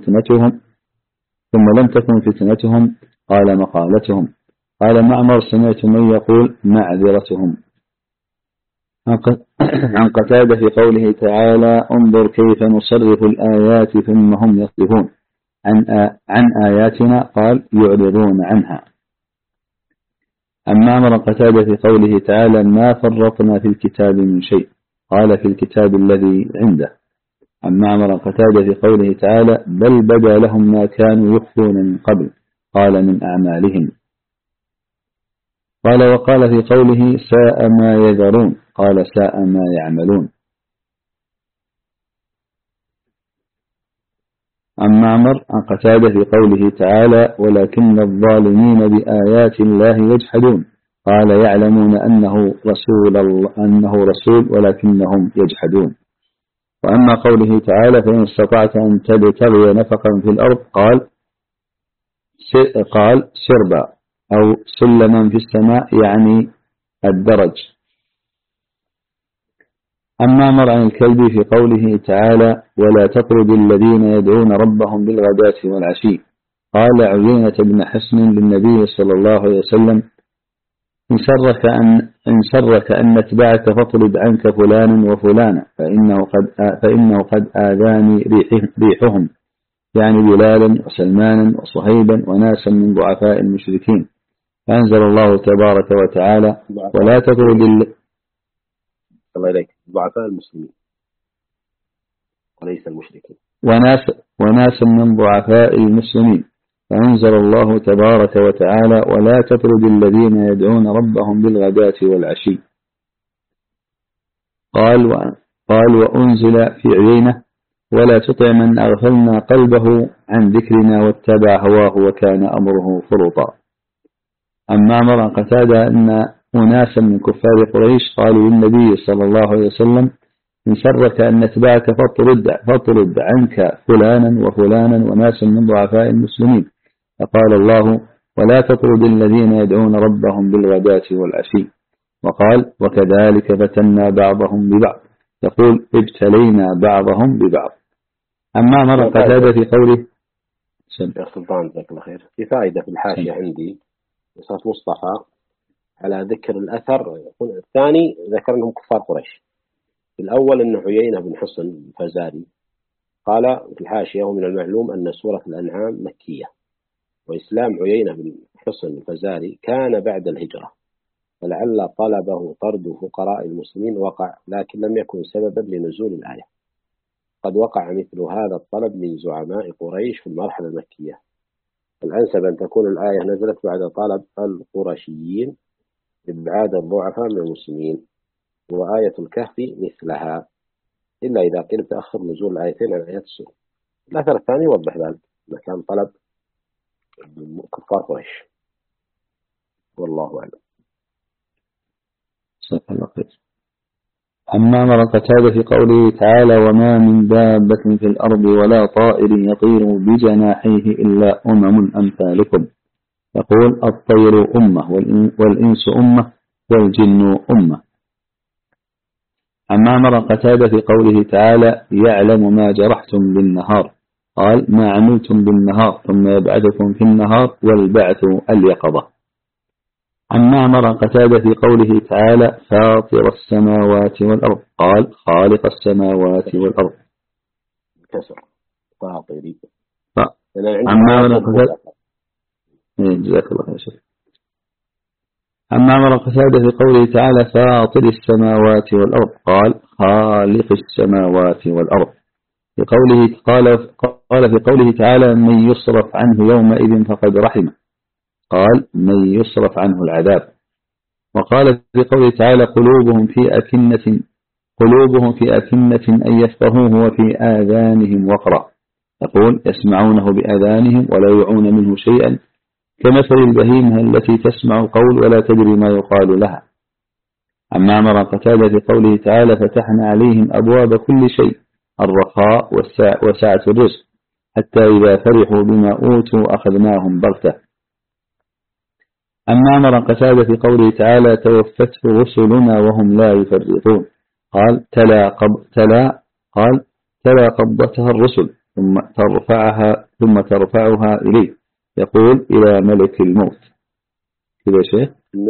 تكن فتنتهم قال مقالتهم. قال معمر سمعت من يقول معذرتهم. عن قتادة في قوله تعالى انظر كيف نصرف الآيات ثم هم يصدفون عن آياتنا قال يعرضون عنها. أما أمر قتادة في قوله تعالى ما فرطنا في الكتاب من شيء قال في الكتاب الذي عنده. أما أمر قتادة في قوله تعالى بل بدا لهم ما كانوا يخفون من قبل قال من أعمالهم. قال وقال في قوله ساء ما يذرون قال ساء ما يعملون. أما أمر عن قتادة في قوله تعالى ولكن الظالمين بآيات الله يجحدون قال يعلمون أنه رسول ولكنهم يجحدون. وأما قوله تعالى فإن استطعت أن تبتغي نفقا في الأرض قال سربا أو سلما في السماء يعني الدرج. أما أمر عن الكلب في قوله تعالى ولا تطرد الذين يدعون ربهم بالغداة والعشي قال عيينة بن حصن للنبي صلى الله عليه وسلم إن سرك أن نتبعك فاطرد عنك فلانا وفلانا فإنه قد آذاني ريحهم يعني بلالا وسلمانا وصهيبا وناسا من ضعفاء المشركين. فأنزل الله تبارك وتعالى ولا تطرد الله إليك ضعفاء المسلمين وليس المشركين وناس من ضعفاء المسلمين. فأنزل الله تبارك وتعالى ولا تطرد الذين يدعون ربهم بالغداة والعشي. قال وأنزل في عيينة ولا تطع من أغفلنا قلبه عن ذكرنا واتبع هواه وكان أمره فرطا. أما أمر قتادة أن أناسا من كفار قريش قالوا للنبي صلى الله عليه وسلم إن سرك أن نتبعك فاطرد عنك فلانا وفلانا وناسا من ضعفاء المسلمين. فقال الله ولا تطرد الذين يدعون ربهم بالغداة والعشي. وقال وكذلك فتنا بعضهم ببعض يقول ابتلينا بعضهم ببعض. أما أمر قتادة في قوله يا سلطان جزاك الله خير في فائدة في الحاشية عندي أستاذ مصطفى على ذكر الأثر الثاني ذكر أنهم كفار قريش. في الأول أن عيينة بن حصن الفزاري قال في الحاشية ومن المعلوم أن سورة الأنعام مكية وإسلام عيينة بن حصن الفزاري كان بعد الهجرة فلعل طلبه طرد فقراء المسلمين وقع لكن لم يكن سببا لنزول الآية. قد وقع مثل هذا الطلب من زعماء قريش في المرحلة المكية. الأنسب أن تكون الآية نزلت بعد طلب القرشيين إبعاد الضعفاء من المسلمين وآية الكهف مثلها إلا إذا قيل تأخر نزول الآيتين عن آيات السورة. الأثر الثاني يوضح ذلك ما كان طلب كفار قريش والله أعلم. أما أمر قتادة في قوله تعالى وما من دابة في الأرض ولا طائر يطير بجناحيه إلا أمثالكم يقول الطير أمة والإنس أمة والجن أمة. أما أمر قتادة في قوله تعالى يعلم ما جرحتم بالنهار قال ما عملتم بالنهار ثم يبعثكم في النهار والبعث اليقظة. أما أمر قتادة في قوله تعالى فاطر السماوات والأرض قال خالق السماوات والأرض كسر فاطري. أما أمر قتادة جزاك الله خير. أما أمر قتادة في قوله تعالى فاطر السماوات والأرض قال خالق السماوات والأرض. في قوله قال في قوله تعالى من يصرف عنه يومئذ فقد رحمه قال من يصرف عنه العذاب. وقال في قوله تعالى قلوبهم في أكنة أن يفقهوه وفي آذانهم وقرا. يقول يسمعونه بآذانهم ولا يعون منه شيئا كمثل البهيمة التي تسمع قول ولا تدري ما يقال لها. أما أمر قتادة في قوله تعالى فتحنا عليهم أبواب كل شيء الرخاء وسعة الرزق حتى إذا فرحوا بما أوتوا أخذناهم بغتة. أما أمر قتادة في قوله تعالى توفته رسلنا وهم لا يفرطون قال تلا قبضتها الرسل ثم ترفعها إليه يقول إلى ملك الموت. كذا شيء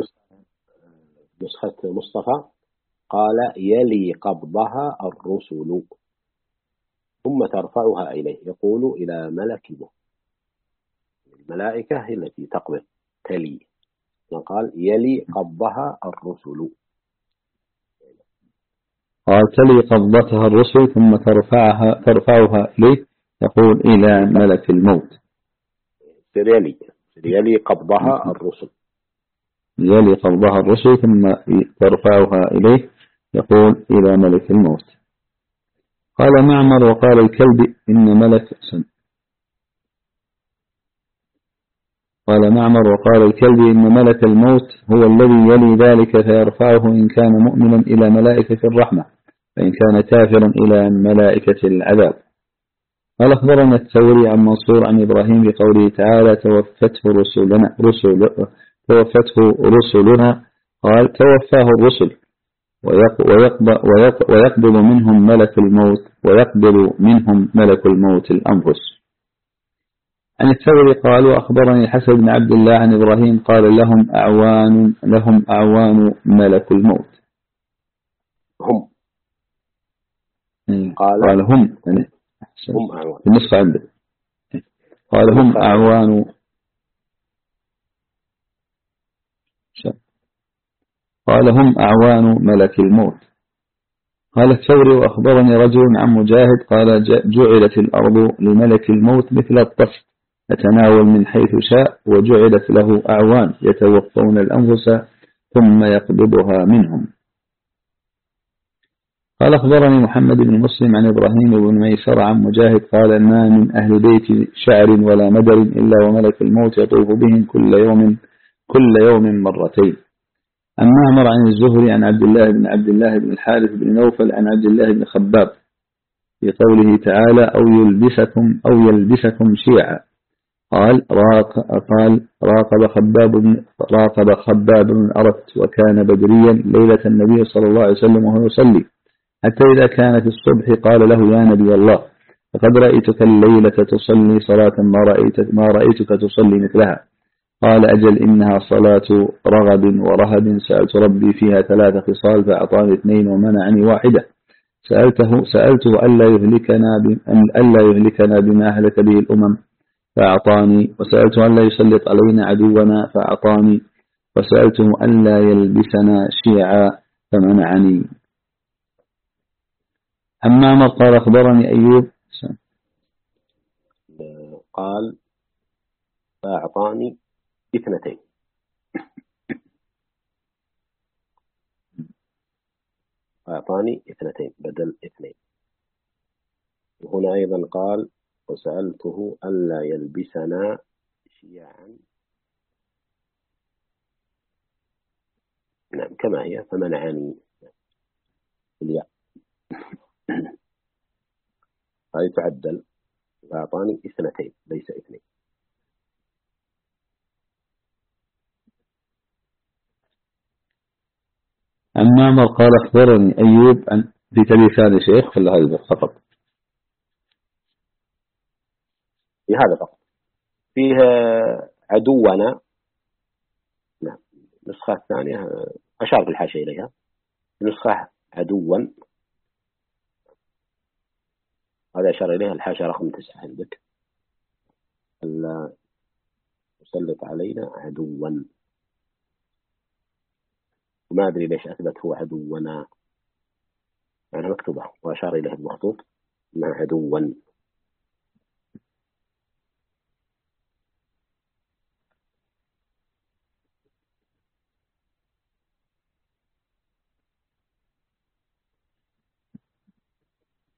نسخة مصطفى قال يلي قبضها الرسل ثم ترفعها إليه يقول إلى ملك الموت. الملائكة هي التي تقبض تلي، قال يلي قبضها الرسل. قال تلي قبضتها الرسل ثم ترفعها إليه يقول إلى ملك الموت. يلي قبضها الرسل يلي قبضها الرسل ثم ترفعها إليه يقول إلى ملك الموت. قال معمر وقال الكلب إن ملك الموت هو الذي يلي ذلك فيرفعه إن كان مؤمنا إلى ملائكة الرحمة فإن كان كافرا إلى ملائكة العذاب. قال أخبرنا الثوري عن منصور عن إبراهيم بقوله تعالى توفته رسلنا قال توفاه الرسل ويقبض منهم ملك الموت الأنفس. عن الثوري قال وأخبرني الحسن بن عبد الله عن إبراهيم قال لهم أعوان ملك الموت. قال هم بالنسبة عنده قال هم أعوان ملك الموت. قال الثوري وأخبرني رجل عن مجاهد قال جعلت الأرض لملك الموت مثل الطفل يتناول من حيث شاء وجعلت له أعوان يتوفون الأنفس ثم يقبضها منهم. قال أخبرني محمد بن مسلم عن إبراهيم بن ميسر عن مجاهد قال ما من أهل بيت شعر ولا مدر إلا وملك الموت يطوف بهم كل يوم مرتين. أما أمر عن الزهري عن عبد الله بن الحارث بن نوفل عن عبد الله بن خباب في قوله تعالى أو يلبسكم شيعا قال راقب خباب بن أرت وكان بدريا ليلة النبي صلى الله عليه وسلم وهو يصلي حتى إذا كانت الصبح قال له يا نبي الله فقد رأيتك الليلة تصلي صلاة ما رأيتك تصلي مثلها. قال أجل إنها صلاة رغب ورهب سألت ربي فيها 3 خصال فأعطاني 2 ومنعني 1. سألته ألا يهلكنا بما أهلك به الأمم فأعطاني وسألته ألا يسلط علينا عدونا فأعطاني وسألته ألا يلبسنا شيعا فمنعني. أما ما قال أخبرني أيوب قال فأعطاني 2 أعطاني 2 بدل 2. وهنا أيضا قال وسألته ألا يلبسنا شيعا نعم كما هي فمنعني الياء هذه تعدل فأعطاني 2 ليس 2. أما ما قال أخبرني أيوب في تليفان شيخ خلى هذا فقط في هذا فقط فيه عدونا نعم. النسخة الثانية أشار بالحاشية إليها نسخة عدوا هذا أشار إليها الحاشية رقم 9 عندك ألا يسلط علينا عدوا وما أدري ليش أثبت هو عدونا يعني مكتوبة وأشار إليه المخطوط مع عدوا.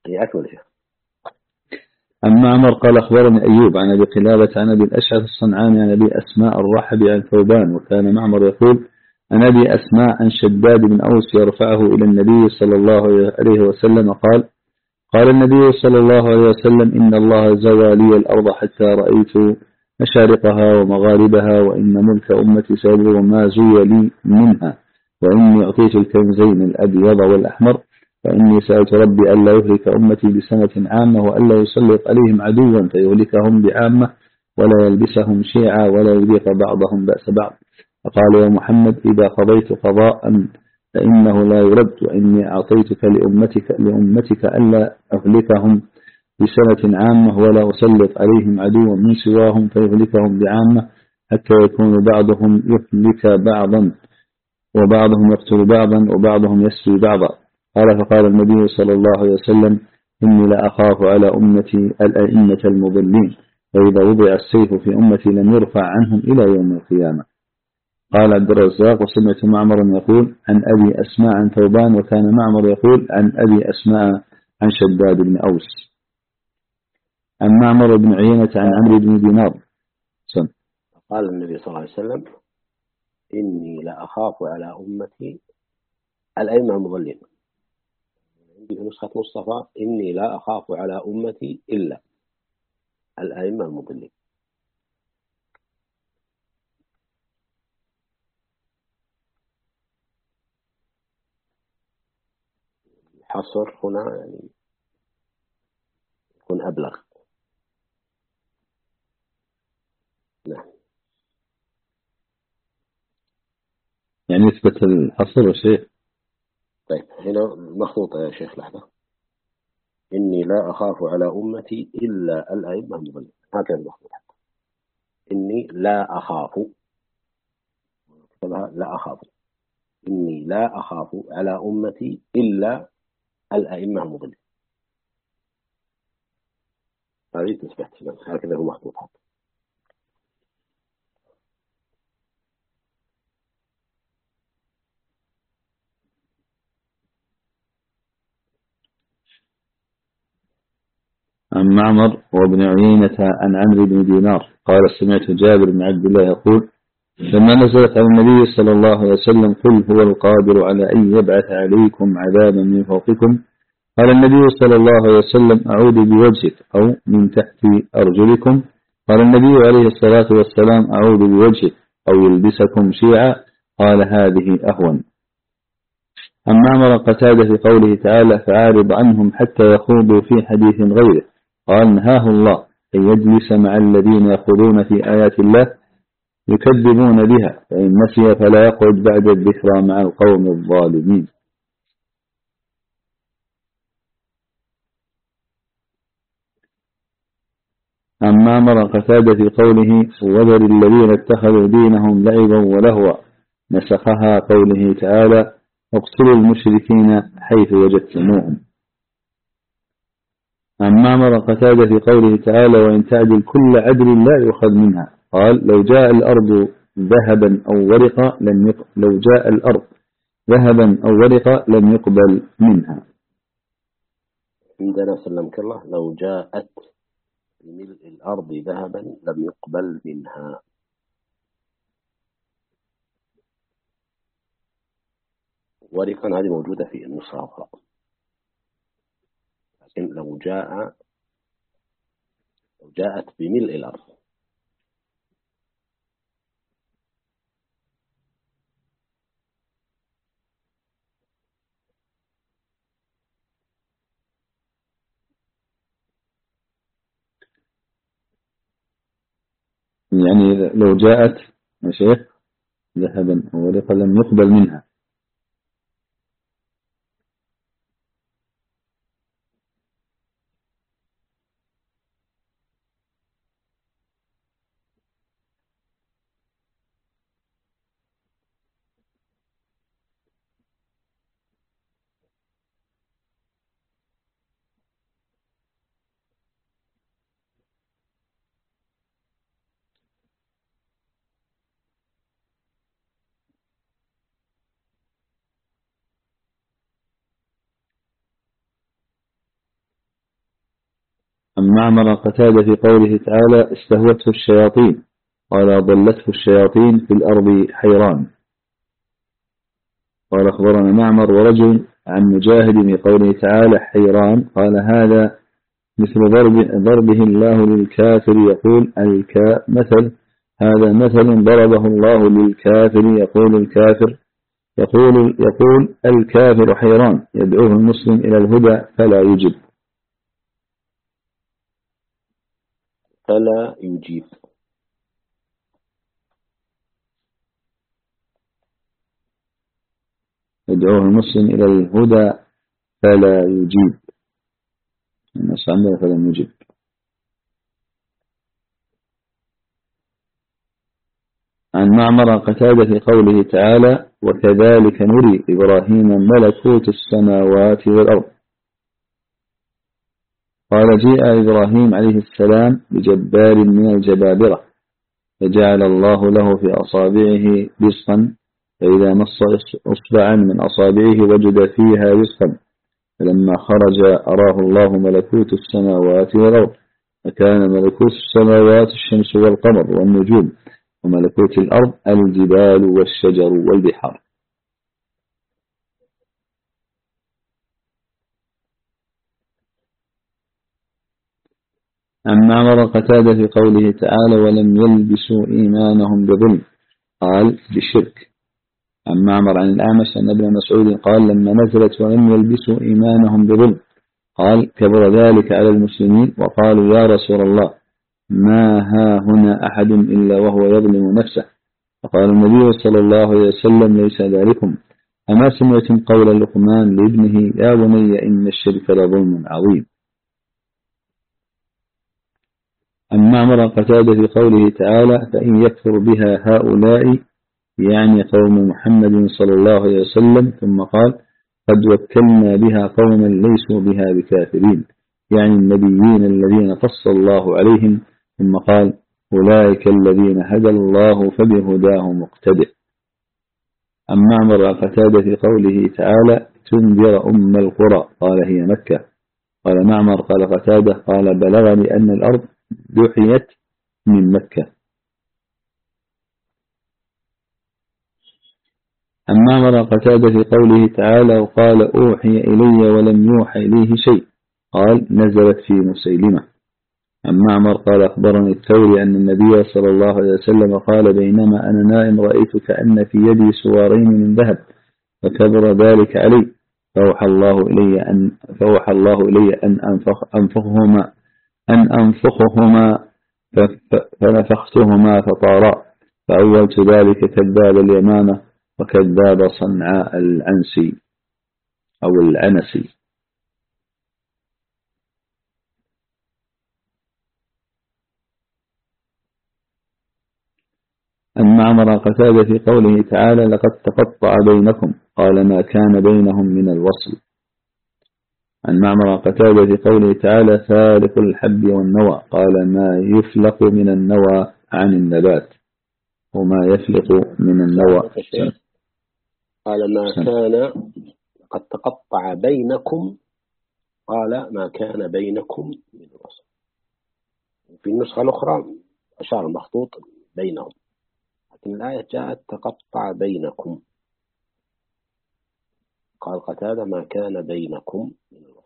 هي أكمل شيء. عن معمر قال أخبرني أيوب عن أبي قلابة عن أبي الأشعث الصنعاني عن أبي أسماء الرحبي عن ثوبان، وكان معمر يقول عن أبي أسماء عن شداد بن أوس يرفعه إلى النبي صلى الله عليه وسلم قال قال النبي صلى الله عليه وسلم إن الله زوى لي الأرض حتى رأيت مشارقها ومغاربها، وإن ملك أمتي سيبلغ ما زوي لي منها، وإني أعطيت الكنزين الأبيض والأحمر، فإني سألت ربي ألا يهلك أمتي بسنة عامة، وألا يسلط عليهم عدوا فيهلكهم بعامة، ولا يلبسهم شيعا، ولا يذيق بعضهم بأس بعض. فقال يا محمد إذا قضيت قضاء فإنه لا يرد، وإني أعطيتك لأمتك ألا أهلكهم بسنة عامة، ولا أسلط عليهم عدوا من سواهم فيهلكهم بعامة، حتى يكون بعضهم يهلك بعضا، وبعضهم يقتل بعضا، وبعضهم يسفي بعضا. قال فقال النبي صلى الله عليه وسلم إني لا أخاف على أمتي الأئمة المضلين، وإذا وضع السيف في أمتي لم يرفع عنهم إلى يوم القيامة. قال عبد الرزاق وسمعت معمر يقول عن أبي أسماء عن ثوبان، وكان معمر يقول عن أبي أسماء عن شداد بن أوس. عن معمر بن عيينة عن عمرو بن دينار قال النبي صلى الله عليه وسلم إني لا أخاف على أمتي الأئمة المضلين. عندي في نسخة مصطفى إني لا أخاف على أمتي إلا الأئمة المضلين. الحصر هنا يعني يكون أبلغ. نعم. يعني يثبت الحصر شيء. طيب هنا مخطوطة يا شيخ لحظة. إني لا أخاف على أمتي إلا الأئمة المضلين، هكذا مخطوط. إني لا أخاف، لا أخاف، إني لا أخاف على أمتي إلا الأئمة المضلين. هذه تثبت هكذا هو محطوط. عن معمر وابن عيينة عن عمرو بن دينار قال سمعت جابر بن عبد الله يقول لما نزلت على النبي صلى الله عليه وسلم قل هو القادر على أن يبعث عليكم عذابا من فوقكم، قال النبي صلى الله عليه وسلم أعوذ بوجهك أو من تحت أرجلكم، قال النبي عليه الصلاة والسلام أعوذ بوجهك أو يلبسكم شيعا، قال هذه أهون. عن معمر قتادة في قوله تعالى فأعرض عنهم حتى يخوضوا في حديث غيره، قال نهاه الله أن يجلس مع الذين يخوضون في آيات الله يكذبون بها، فإن نسي فلا يقعد بعد الذكرى مع القوم الظالمين. عن معمر قتادة في قوله وذر الذين اتخذوا دينهم لعبا ولهوا، نسخها قوله تعالى اقتلوا المشركين حيث وجدتموهم. عن معمر قتادة في قوله تعالى وإن تعدل كل عدل لا يؤخذ منها، قال لو جاء الأرض ذهبا أو ورقا لو جاء الأرض ذهبا أو ورقا لم يقبل منها. عندنا سلمك الله لو جاءت بملء الأرض ذهبا لم يقبل منها. ورقا هذه موجودة في النسخة الأخرى، لكن لو جاءت بملء الأرض. يعني لو جاءت يا شيخ ذهبا أو ورقا لم يقبل منها. عن معمر قتادة في قوله تعالى استهوته الشياطين قال ضلته الشياطين في الأرض حيران. قال أخبرنا معمر ورجل عن مجاهد في قوله تعالى حيران قال هذا مثل ضربه الله للكافر يقول مثل هذا مثل ضربه الله للكافر يقول الكافر يقول الكافر حيران يدعوه المسلم إلى الهدى فلا يجب. يدعوه المسلم إلى الهدى فلا يجيب. الناس عندنا فلم يجب. عن معمر قتادة في قوله تعالى وكذلك نري إبراهيم ملكوت السماوات والأرض. قال جاء إبراهيم عليه السلام بجبار من الجبابرة فجعل الله له في أصابعه رزقا فإذا مص أصبعا من أصابعه وجد فيها رزقا فلما خرج أراه الله ملكوت السماوات والأرض فكان ملكوت السماوات الشمس والقمر والنجوم وملكوت الأرض الجبال والشجر والبحار. عن معمر قتادة في قوله تعالى ولم يلبسوا إيمانهم بظلم قال بالشرك. عن معمر عن الأعمش أن ابن مسعود قال لما نزلت ولم يلبسوا إيمانهم بظلم قال كبر ذلك على المسلمين وقالوا يا رسول الله ما ها هنا أحد إلا وهو يظلم نفسه فقال النبي صلى الله عليه وسلم ليس ذلكم أما سمعتم قول لقمان لابنه يا بني إن الشرك لظلم عظيم. عن معمر قتادة في قوله تعالى فإن يكفر بها هؤلاء يعني قوم محمد صلى الله عليه وسلم ثم قال قد وكلنا بها قوما ليسوا بها بكافرين يعني النبيين الذين قص الله عليهم ثم قال أولئك الذين هدى الله فبهداه مقتدئ. عن معمر قتادة في قوله تعالى تنذر أم القرى قال هي مكة. قال معمر قال قتادة قال بلغني أن الأرض دحيت من مكة. عن معمر قتادة في قوله تعالى وقال أوحي إلي ولم يوحى إليه شيء قال نزلت في مسيلمة. عن معمر قال أخبرني الثوري أن النبي صلى الله عليه وسلم قال بينما أنا نائم رأيت كأن في يدي سوارين من ذهب فكبر ذلك علي فأوحى الله إلي أن أنفخهما فنفختهما فطارا فأولت ذلك كذاب اليمامة وكذاب صنعاء العنسي أو العنسي. عن معمر قتادة في قوله تعالى لقد تقطع بينكم قال ما كان بينهم من الوصل. عن معمر قتادة في قوله تعالى فالق الحب والنوى قال ما يفلق من النوى عن النبات وما يفلق من النوى قال ما كان قد تقطع بينكم قال ما كان بينكم من الوصل. في النسخة الأخرى أشار المخطوط بينهم لكن الآية جاءت تقطع بينكم قال قتادة ما كان بينكم من الوصل.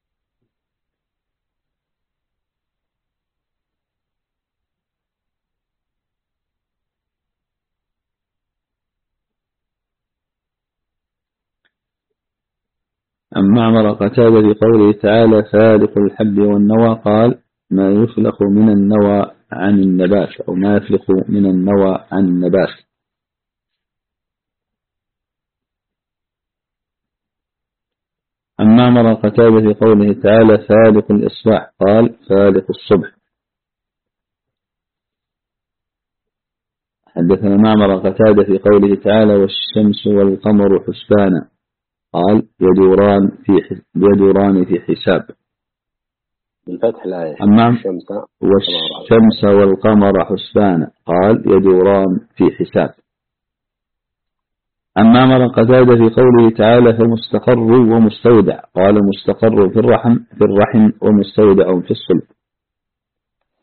عن معمر قتادة في قوله تعالى فالق الحب والنوى قال ما يفلق من النوى عن النبات أو ما يفلق من النوى عن النبات. عن معمر قتادة في قوله تعالى فالق الإصباح قال فالق الصبح. حدثنا معمر قتادة في قوله تعالى والشمس والقمر حسبانا قال يدوران في حساب بالفتح الآية والشمس والقمر حسبانا قال يدوران في حساب. عن معمر قتادة في قوله تعالى فمستقر ومستودع قال مستقر في الرحم ومستودع في الصلب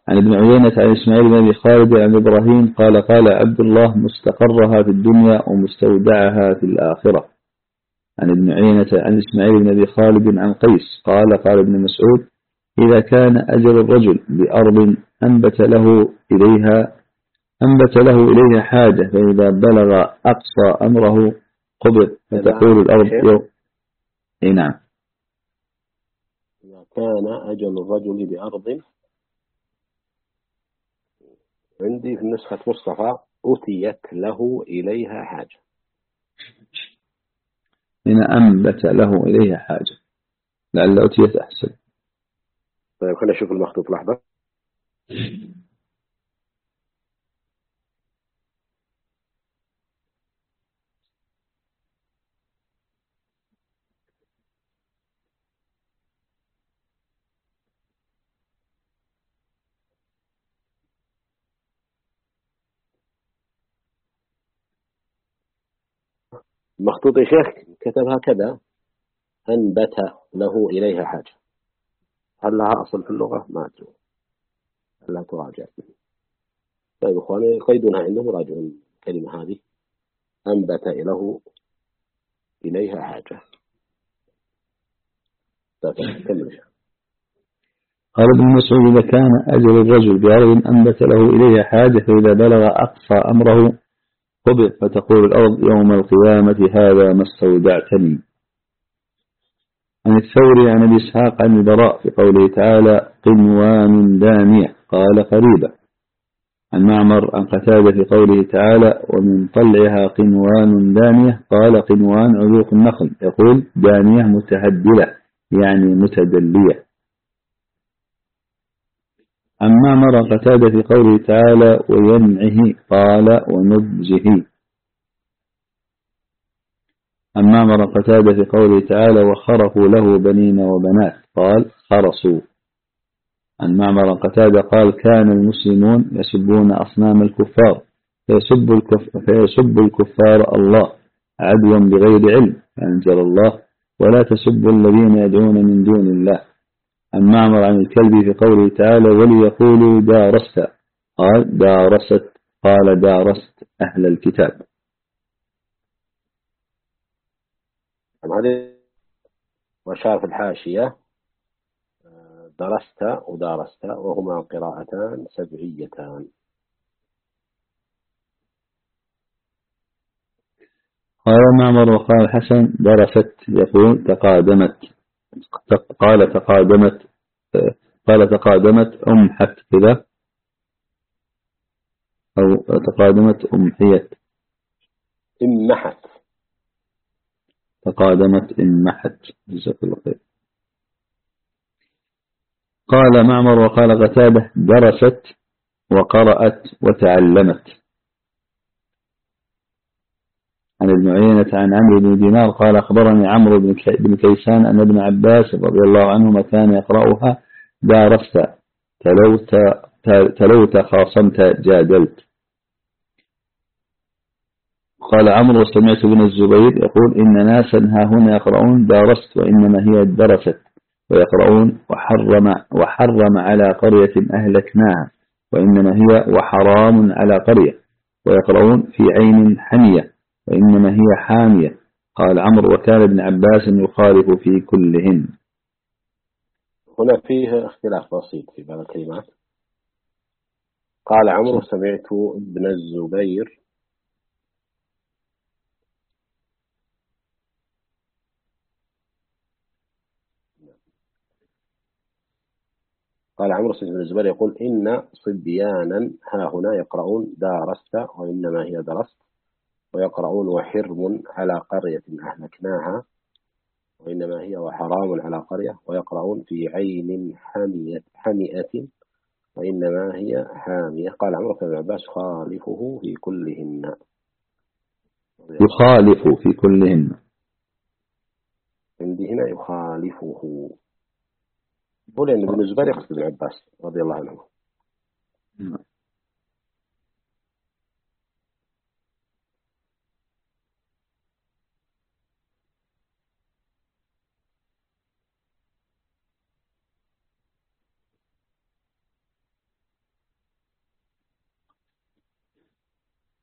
عن ابن عيينة عن إسماعيل بن أبي خالد عن إبراهيم قال قال عبد الله مستقرها في الدنيا ومستودعها في الآخرة. عن ابن عيينة عن إسماعيل بن أبي خالد عن قيس قال قال ابن مسعود إذا كان أجل الرجل بأرض أنبت له إليها حاجة فإذا بلغ أقصى أمره قبض فتقول الأرض أي نعم. إذا كان أجل الرجل بأرض، عندي في نسخة مصطفى أتيت له إليها حاجة. هنا أنبت له إليها حاجة، لعل أتيت أحسن. طيب خلينا نشوف المخطوط لحظة. مخطوط يا شيخ كتب هكذا: أنبت له إليها حاجة. هل لها أصل في اللغة؟ ما أدري، لا تراجع. طيب إخواني قيدونها عندهم، راجعوا الكلمة هذه: أنبت له إليها حاجة. كمل. قال ابن مسعود إذا كان أجل الرجل بأرض أنبت له إليها حاجة فإذا بلغ أقصى أمره قبض فتقول الأرض يوم القيامة هذا ما استودعتني. عن الثوري عن أبي إسحاق عن البراء في قوله تعالى قنوان دانية قال قريبة. عن معمر عن قتادة في قوله تعالى ومن طلعها قنوان دانية قال قنوان عذوق النخل يقول دانية متهدلة يعني متدلية. عن معمر عن قتادة في قوله تعالى وينعه قال ونضجه. عن معمر عن قتادة في قوله تعالى وخرقوا له بنين وبنات قال خرصوا. عن معمر عن قتادة قال كان المسلمون يسبون أصنام الكفار فيسب الكفار الله عدوا بغير علم فأنزل الله ولا تسبوا الذين يدعون من دون الله. عن معمر عن الكلبي في قوله تعالى وليقولوا دارست قال دارست أهل الكتاب. هذه وشار في الحاشية درست ودارست وهما قراءتان سبعيتان. قال معمر وقال حسن درست يقول تقادمت قال تقادمت أمحت كذا أو تقادمت أمحيت إمحت تقادمت إمحت جزاك الله خير. قال معمر وقال قتادة درست وقرأت وتعلمت. عن ابن عيينة عن عمرو بن دينار قال أخبرني عمرو بن كيسان أن ابن عباس رضي الله عنهما كان يقرأها دارست تلوت خاصمت جادلت. قال عمرو سمعت ابن الزبير يقول إن ناسا ها هنا يقرؤون دارست وإنما هي درست ويقرؤون وحرم على قرية أهلكناها وإنما هي وحرام على قرية ويقرؤون في عين حمية وإنما هي حامية. قال عمرو وكان ابن عباس يخالف في كلهن. هنا فيه اختلاف بسيط في بعض الكلمات. قال عمرو سمعت ابن الزبير قال عمرو بن الزبير يقول إن صبيانا ها هنا يقرؤون دارست وإنما هي درست ويقرؤون وحرم على قرية أهلكناها وإنما هي وحرام على قرية ويقرؤون في عين حمئة وإنما هي حامية. قال عمرو بن عباس خالفه في كلهن. يخالف في كلهن عندي هنا يخالفه. قول إن ابن الزبير يقصد ابن عباس رضي الله عنه.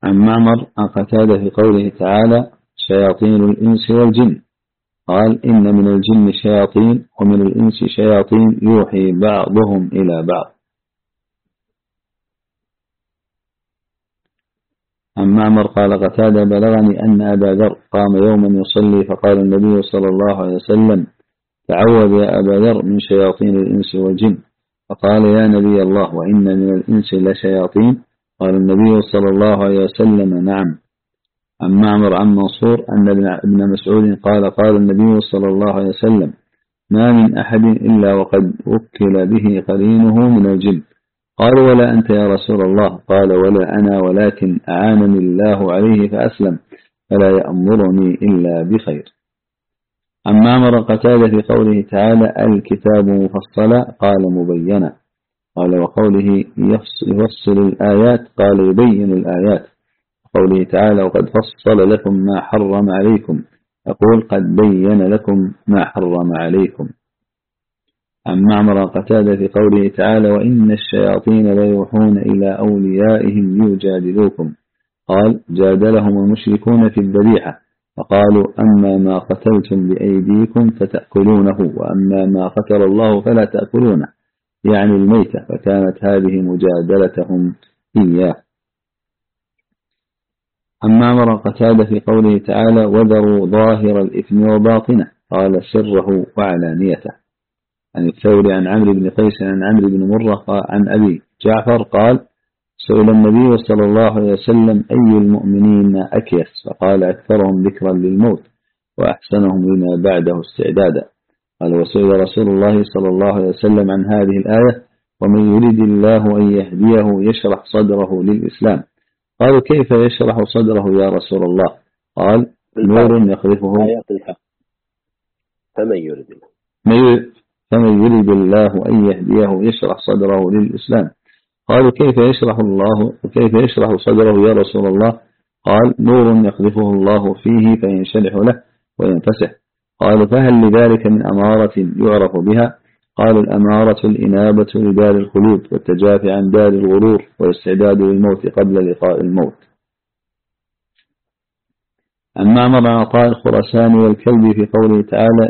عن معمر عن قتادة في قوله تعالى شياطين الإنس والجن قال إن من الجن شياطين ومن الإنس شياطين يوحي بعضهم إلى بعض. عن معمر قال قتادة بلغني أن أبا ذر قام يوما يصلي فقال النبي صلى الله عليه وسلم تعوذ يا أبا ذر من شياطين الإنس والجن. فقال يا نبي الله وإن من الإنس لشياطين. قال النبي صلى الله عليه وسلم نعم. عن معمر عن منصور أن ابن مسعود قال قال النبي صلى الله عليه وسلم ما من أحد إلا وقد وكل به قرينه من الجن. قالوا ولا أنت يا رسول الله؟ قال ولا أنا ولكن أعانني الله عليه فأسلم فلا يأمرني إلا بخير. عن معمر قتادة في قوله تعالى الكتاب مفصلا قال مبينا. قال وقوله يفصل الآيات قال يبين الآيات. قوله تعالى وقد فصل لكم ما حرم عليكم أقول قد بين لكم ما حرم عليكم. عن معمر قتادة في قوله تعالى وإن الشياطين ليوحون إلى أوليائهم يجادلوكم. قال جادلهم المشركون في الذبيحة فقالوا أما ما قتلتم بأيديكم فتأكلونه وأما ما قتل الله فلا تأكلونه يعني الميتة. فكانت هذه مجادلتهم إياه. عن معمر قتادة في قوله تعالى وذروا ظاهر الإثم وباطنه قال سره وعلانيته. عن الثوري عن عمرو بن قيس عن عمرو بن مرة عن أبي جعفر قال سئل النبي صلى الله عليه وسلم أي المؤمنين أكيس فقال أكثرهم ذكرا للموت وأحسنهم لما بعده استعدادا. قال وسئل رسول الله صلى الله عليه وسلم عن هذه الآية ومن يريد الله أن يهديه يشرح صدره للإسلام. قالوا كيف يشرح صدره يا رسول الله؟ قال نور يخلفه فمن يريد الله أن يهديه يشرح صدره للإسلام. قالوا كيف يشرح صدره يا رسول الله؟ قال نور يخلفه الله فيه فينشرح له وينفسح. قالوا فهل لذلك من أمارة يعرف بها؟ قالوا الأمارة الإنابة لدار الخلود والتجافي عن دار الغرور والاستعداد للموت قبل لقاء الموت. عن معمر عن عطاء الخراساني والكلبي في قوله تعالى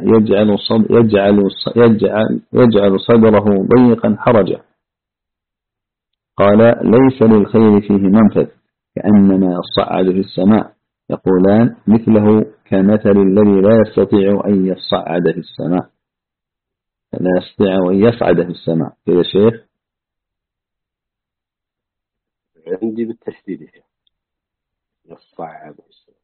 يجعل صدره ضيقا حرجا. قال ليس للخير فيه منفذ كأنما يصعد في السماء. يقولان مثله كمثل الذي لا يستطيع أن يصعد في السماء لا يستطيع أن يصعد في السماء. كذا شيخ عندي بالتشديد يصعد في السماء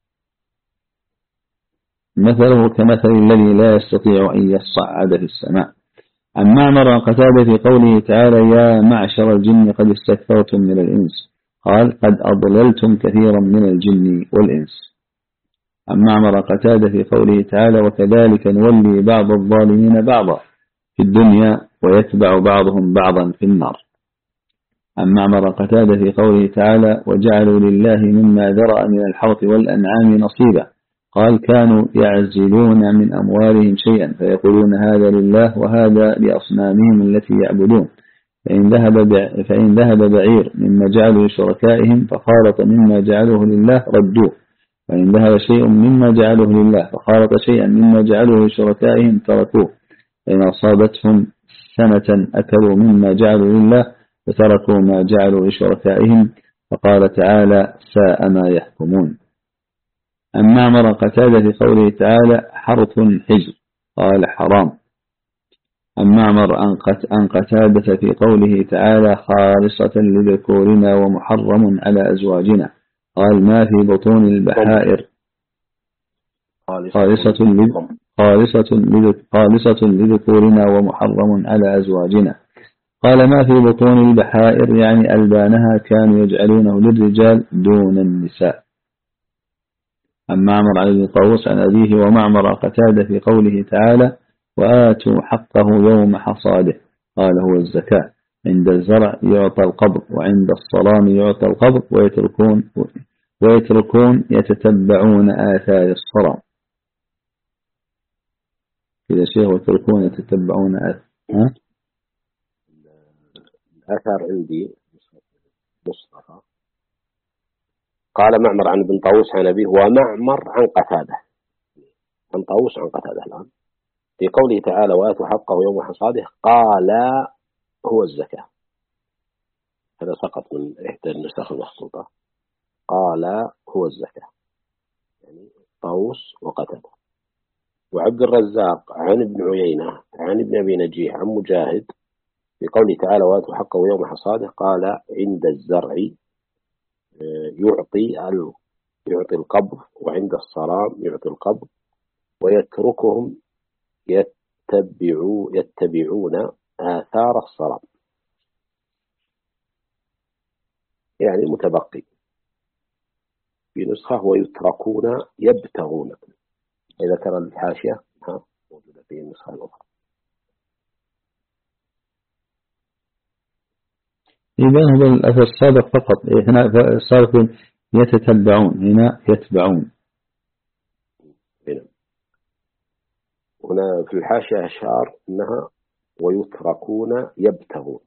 مثله كمثل الذي لا يستطيع أن يصعد في السماء. عن معمر قتادة في قوله تعالى يا معشر الجن قد استكثرتم من الإنس. قال قد أضللتم كثيرا من الجن والإنس. عن معمر قتادة في قوله تعالى وكذلك نولي بعض الظالمين بعضا في الدنيا ويتبع بعضهم بعضا في النار. عن معمر قتادة في قوله تعالى وجعلوا لله مما ذرأ من الحرث والأنعام نصيبا. قال كانوا يعزلون من أموالهم شيئا فيقولون هذا لله وهذا لأصنامهم التي يعبدون فإن ذهب بعير مما جعلوا لشركائهم فخالط مما جعلوه لله ردوه وإن ذهب شيء مما جعلوه لله فخالط شيئا مما جعلوه لشركائهم تركوه فإن أصابتهم سنة أكلوا مما جعلوا لله وتركوا ما جعلوا لشركائهم. فقال تعالى ساء ما يحكمون. عن معمر قتادة في قوله تعالى حرث حجر. قال حرام. عن معمر عن قتادة في قوله تعالى خالصة لذكورنا ومحرم على أزواجنا. قال ما في بطون البحائر خالصة لذكورنا ومحرم على أزواجنا. قال ما في بطون البحائر يعني ألبانها كانوا يجعلونه للرجال دون النساء. عن معمر عن ابن طاووس عن أبيه ومعمر قتادة في قوله تعالى وآتوا حقه يوم حصاده. قال هو الزكاة. عند الزرع يعطى القبض وعند الصلام يعطى القبض ويتركون يتتبعون آثار الصرام. إذا شيء ويتركون يتتبعون الآثار عندي مصطفى قال معمر عن ابن طاووس عن أبيه ومعمر عن قتادة، عن طاووس عن قتادة الآن في قوله تعالى وآتوا حقه يوم حصاده قال هو الزكاة. هذا سقط من إحدى النسخ المخطوطة، قال هو الزكاة يعني طاووس وقتادة. وعبد الرزاق عن ابن عيينة عن ابن أبي نجيح عن مجاهد في قوله تعالى وآتوا حقه يوم حصاده قال عند الزرع يعطي القبض وعند الصرام يعطي القبض ويتركهم يتبعون آثار الصرام، يعني متبقي. في نسخة ويتركون يبتغون، إذا كان الحاشية موجودة في النسخة الأخرى. إذا هذا الأثر السابق فقط، هنا السابق يتتبعون، هنا يتبعون. هنا في الحاشية أشار أنها ويتركون يبتغون،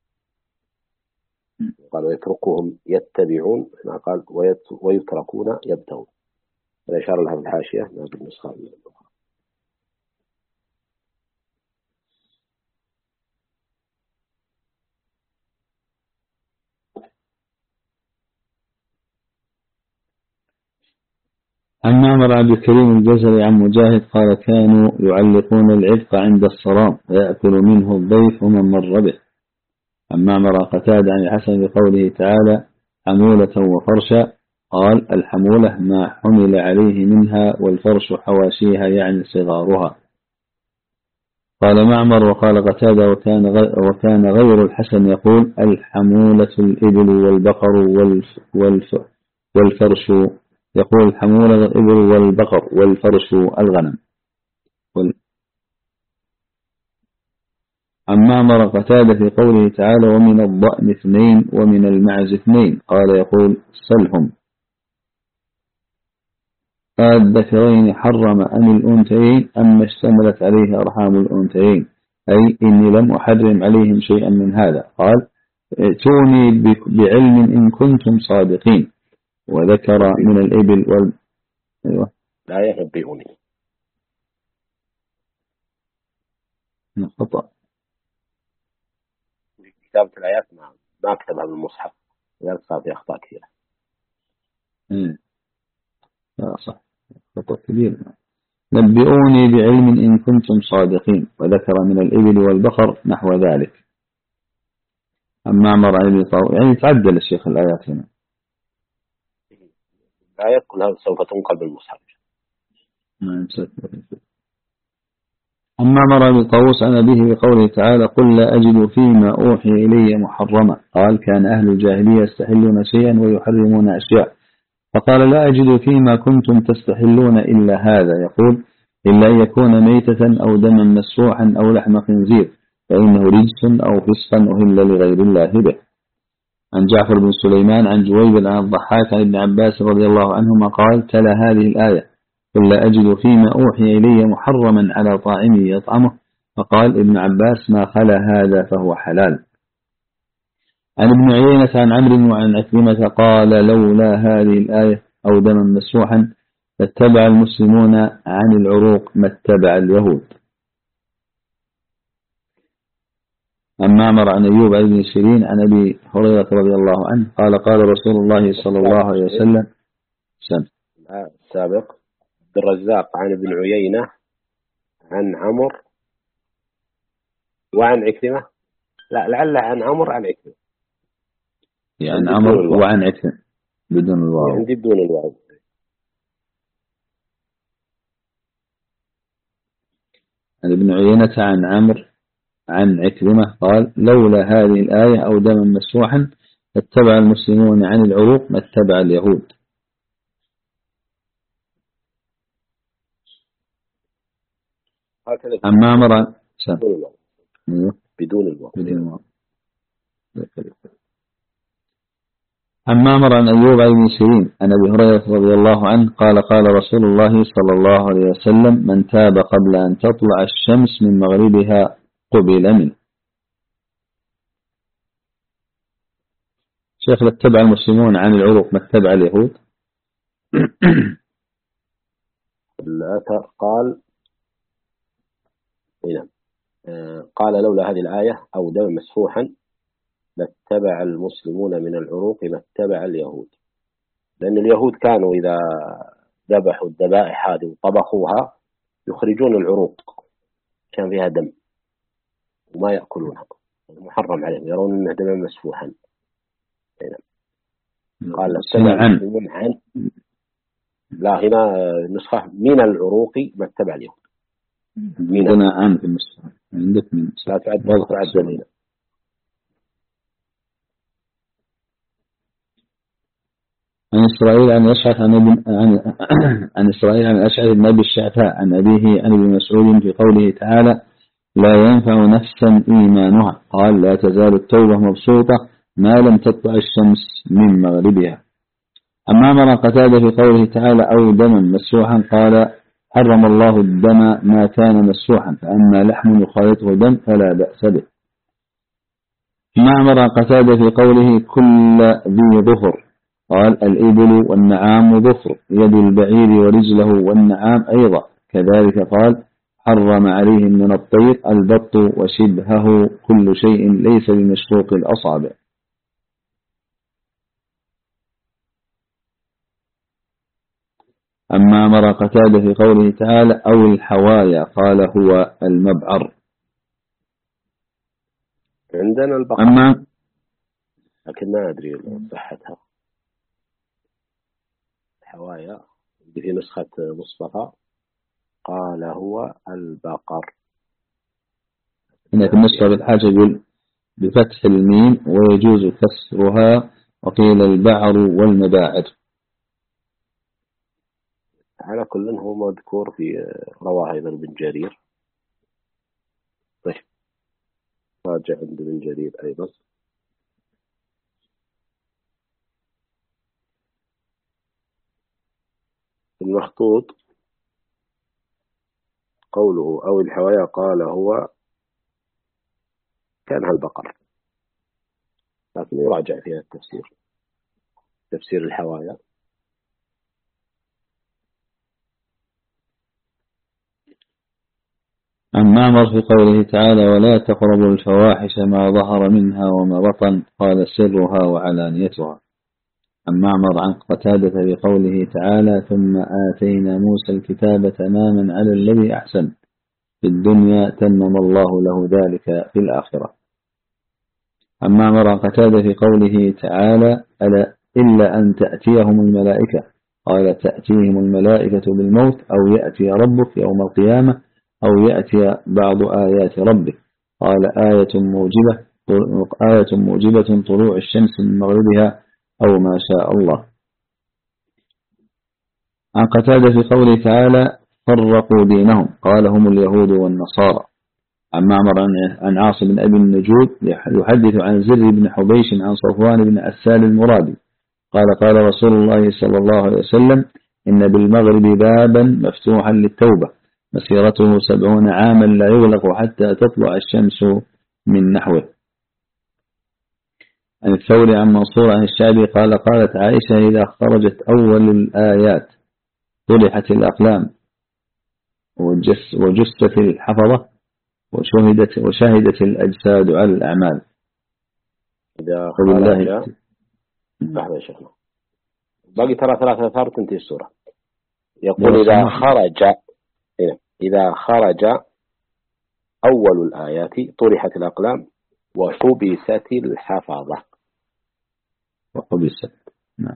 قال ويتركهم يتبعون، هنا قال ويتركون يبتغون، هذا أشار لها في الحاشية ما في النسخة الأخرى. عن معمر عبد الكريم الجزري عن مجاهد قال كانوا يعلقون العتق عند الصرام ويأكل منه الضيف ومن مر به. عن معمر قتادة عن الحسن بقوله تعالى حمولة وفرشا قال الحمولة ما حمل عليه منها والفرش حواشيها يعني صغارها. قال معمر وقال قتادة وكان غير الحسن يقول الحمولة الإبل والبقر والفرش، يقول الحمولة الإبل والبقر والفرش الغنم. عن معمر قتادة في قوله تعالى ومن الضأن 2 ومن المعز 2 قال يقول سلهم الذكرين حرم أم الأنثيين أم اشتملت عليه أرحام الأنثيين، أي إني لم أحرم عليهم شيئا من هذا. قال ائتوني بعلم إن كنتم صادقين. وذكر من الإبل أيوة. لا ينبئوني خطأ في كتابة الآيات، ما كتبها بالمصحف لذلك صار في أخطاء كثيرة. لا صح، خطأ كبير. نبئوني بعلم إن كنتم صادقين. وذكر من الإبل والبقر نحو ذلك. أما معمر يعني تعدل الشيخ الآيات هنا، الآيات كلها سوف تنقل بالمصحف. أما معمر بن طاووس عن أبيه بقوله تعالى قل لا أجد فيما أوحي إلي محرما. قال كان أهل الجاهلية يستحلون شيئا ويحرمون أشياء، فقال لا أجد فيما كنتم تستحلون إلا هذا، يقول إلا أن يكون ميتة أو دما مسفوحا أو لحم خنزير فإنه رجس أو فسقا أهل لغير الله به. عن جعفر بن سليمان عن جويبر عن الضحاك عن ابن عباس رضي الله عنهما قال تلا هذه الآية قل لا أجد فيما أوحي إلي محرما على طاعم يطعمه، فقال ابن عباس ما خلا هذا فهو حلال. عن ابن عيينة عن عمرو وعن عكرمة قال لولا هذه الآية أو دما مسفوحا فاتبع المسلمون عن العروق ما اتبع اليهود. عن معمر عن أيوب عن ابن سيرين عن أبي هريرة رضي الله عنه قال قال رسول الله صلى الله عليه وسلم السابق عبد الرزاق عن ابن عيينة عن عمر وعن عكرمة، لا لعل عن عمر عن عكرمة، يعني عمر وعن عكرمة بدون الواو، عندي بدون الواو. عن ابن عيينة عن عمر عن عكرمة قال لولا هذه الآية أو دما مسفوحا اتبع المسلمون عن العروق ما اتبع اليهود. عن معمر بدون الواو. عن معمر عن أيوب عن ابن سيرين عن أبي هريرة رضي الله عنه قال قال رسول الله صلى الله عليه وسلم من تاب قبل أن تطلع الشمس من مغربها قبل منه. شيخ اتبع المسلمون عن العروق ما اتبع اليهود. قال نعم، قال لولا هذه الآية أو دم مسفوحا لاتبع المسلمون من العروق ما اتبع اليهود، لأن اليهود كانوا إذا ذبحوا الذبائح هذه وطبخوها يخرجون العروق كان فيها دم وما يأكلونها، محرم عليهم، يرون أنه دم مسفوحا. قال اتبع المسلمون عن، لا هنا نسخة من العروق ما اتبع اليهود. عندنا عن في المسلمين عندك من لا تعد دليلا. عن إسرائيل عن أشعث عن إسرائيل عن أشعث بن أبي الشعثاء عن أبيه عن ابن مسعود في قوله تعالى لا ينفع نفسا إيمانها قال لا تزال التوبة مبسوطة ما لم تطلع الشمس من مغربها. أما أمر قتادة في قوله تعالى أو دما مسفوحا قال حرم الله الدم ما كان مسفوحا فأما لحم يخالطه دم فلا بأس به. ما أمر قتادة في قوله كل ذي ظفر قال الإبل والنعام ظفر يد البعير ورجله والنعام أيضا كذلك قال حرم عليهم من الطير البط وشبهه كل شيء ليس بمشقوق الأصابع. أما أمر قتادة في قوله تعالى أو الحوايا قال هو المبعر. عندنا البقر أما لكن ما أدري صحتها. الحوايا في نسخة مصطفى قال هو البقر. هنا في النسخة بالحاجة يقول بفتح الميم ويجوز كسرها وقيل البعر والمباعر. على كل هو مذكور في رواه أيضا بن جرير. طيب راجع عند بن جرير أيضا. المخطوط قوله أو الحوايا قال هو كانها البقر، لكن يراجع فيها التفسير، تفسير الحوايا. أما أمر في قوله تعالى ولا تقربوا الفواحش ما ظهر منها وما بطن قال سرها وعلانيتها. أما أمر عن قتادة في قوله تعالى ثم آتينا موسى الكتاب تماما على الذي أحسن في الدنيا تمم الله له ذلك في الآخرة. أما أمر عن قتادة في قوله تعالى ألا إلا أن تأتيهم الملائكة قال تأتيهم الملائكة بالموت أو يأتي ربك يوم القيامة أو يأتي بعض آيات ربك قال آية موجبة طلوع الشمس من مغربها أو ما شاء الله. عن قتادة في قوله تعالى فرقوا دينهم قال هم اليهود والنصارى. أما أمر عن عاصم بن أبي النجود يحدث عن زر بن حبيش عن صفوان بن أسال المرادي قال قال رسول الله صلى الله عليه وسلم إن بالمغرب بابا مفتوحا للتوبة مسيرته 70 عاما لا يغلق حتى تطلع الشمس من نحوه. عن الثوري عن منصور عن الشعبي قال قالت عائشة إذا خرجت أول الآيات طرحت الأقلام وجست الحفظة وشهدت الأجساد على الأعمال. إذا خرج لحظة يا شيخنا باقي ترى 3 آثار تنتهي السورة. يقول إذا خرج أول الآيات طرحت الأقلام وحبست الحفظة نعم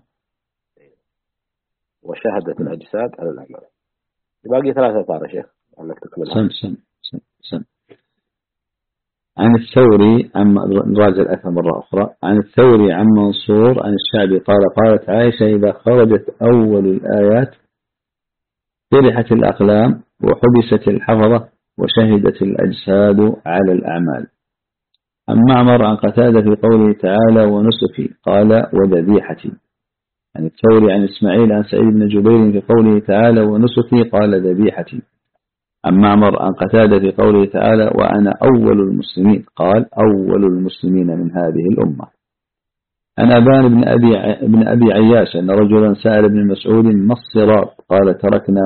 وشهدت الأجساد على الأعمال. باقي 3 آثار يا شيخ أنك تكملها. سم. عن الثوري نراجع الأثر مرة أخرى. عن الثوري عن منصور عن الشعبي قال قالت عائشة إذا خرجت أول الآيات طرحت الأقلام وحبست الحفظة وشهدت الأجساد على الأعمال. أما أمر عن قتادة في قوله تعالى ونسكي قال وذبيحتي. عن الثوري عن إسماعيل عن سعيد بن جبير في قوله تعالى ونسكي قال ذبيحتي. أما أمر عن قتادة في قوله تعالى وأنا أول المسلمين قال أول المسلمين من هذه الأمة. عن أبان بن أبي عياش أن رجلا سأل ابن مسعود ما الصراط؟ قال تركنا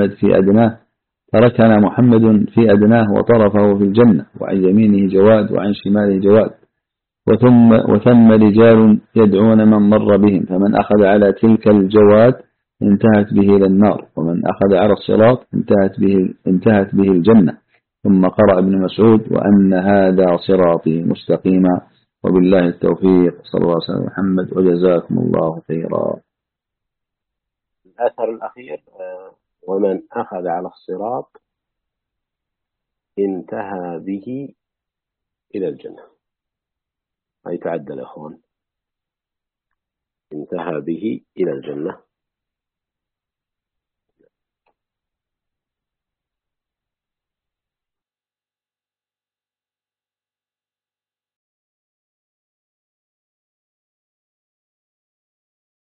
محمد في أدناه وطرفه في الجنة، وعن يمينه جواد وعن شماله جواد، وثم رجال يدعون من مر بهم، فمن أخذ على تلك الجواد انتهت به إلى النار، ومن أخذ على الصراط انتهت به الجنة. ثم قرأ ابن مسعود وأن هذا صراطي مستقيما، وبالله التوفيق، صلى الله عليه وسلم محمد، وجزاكم الله خيرا. الأثر الأخير ومن أخذ على الصراط انتهى به إلى الجنة، أي تعدل يا أخوان، انتهى به إلى الجنة.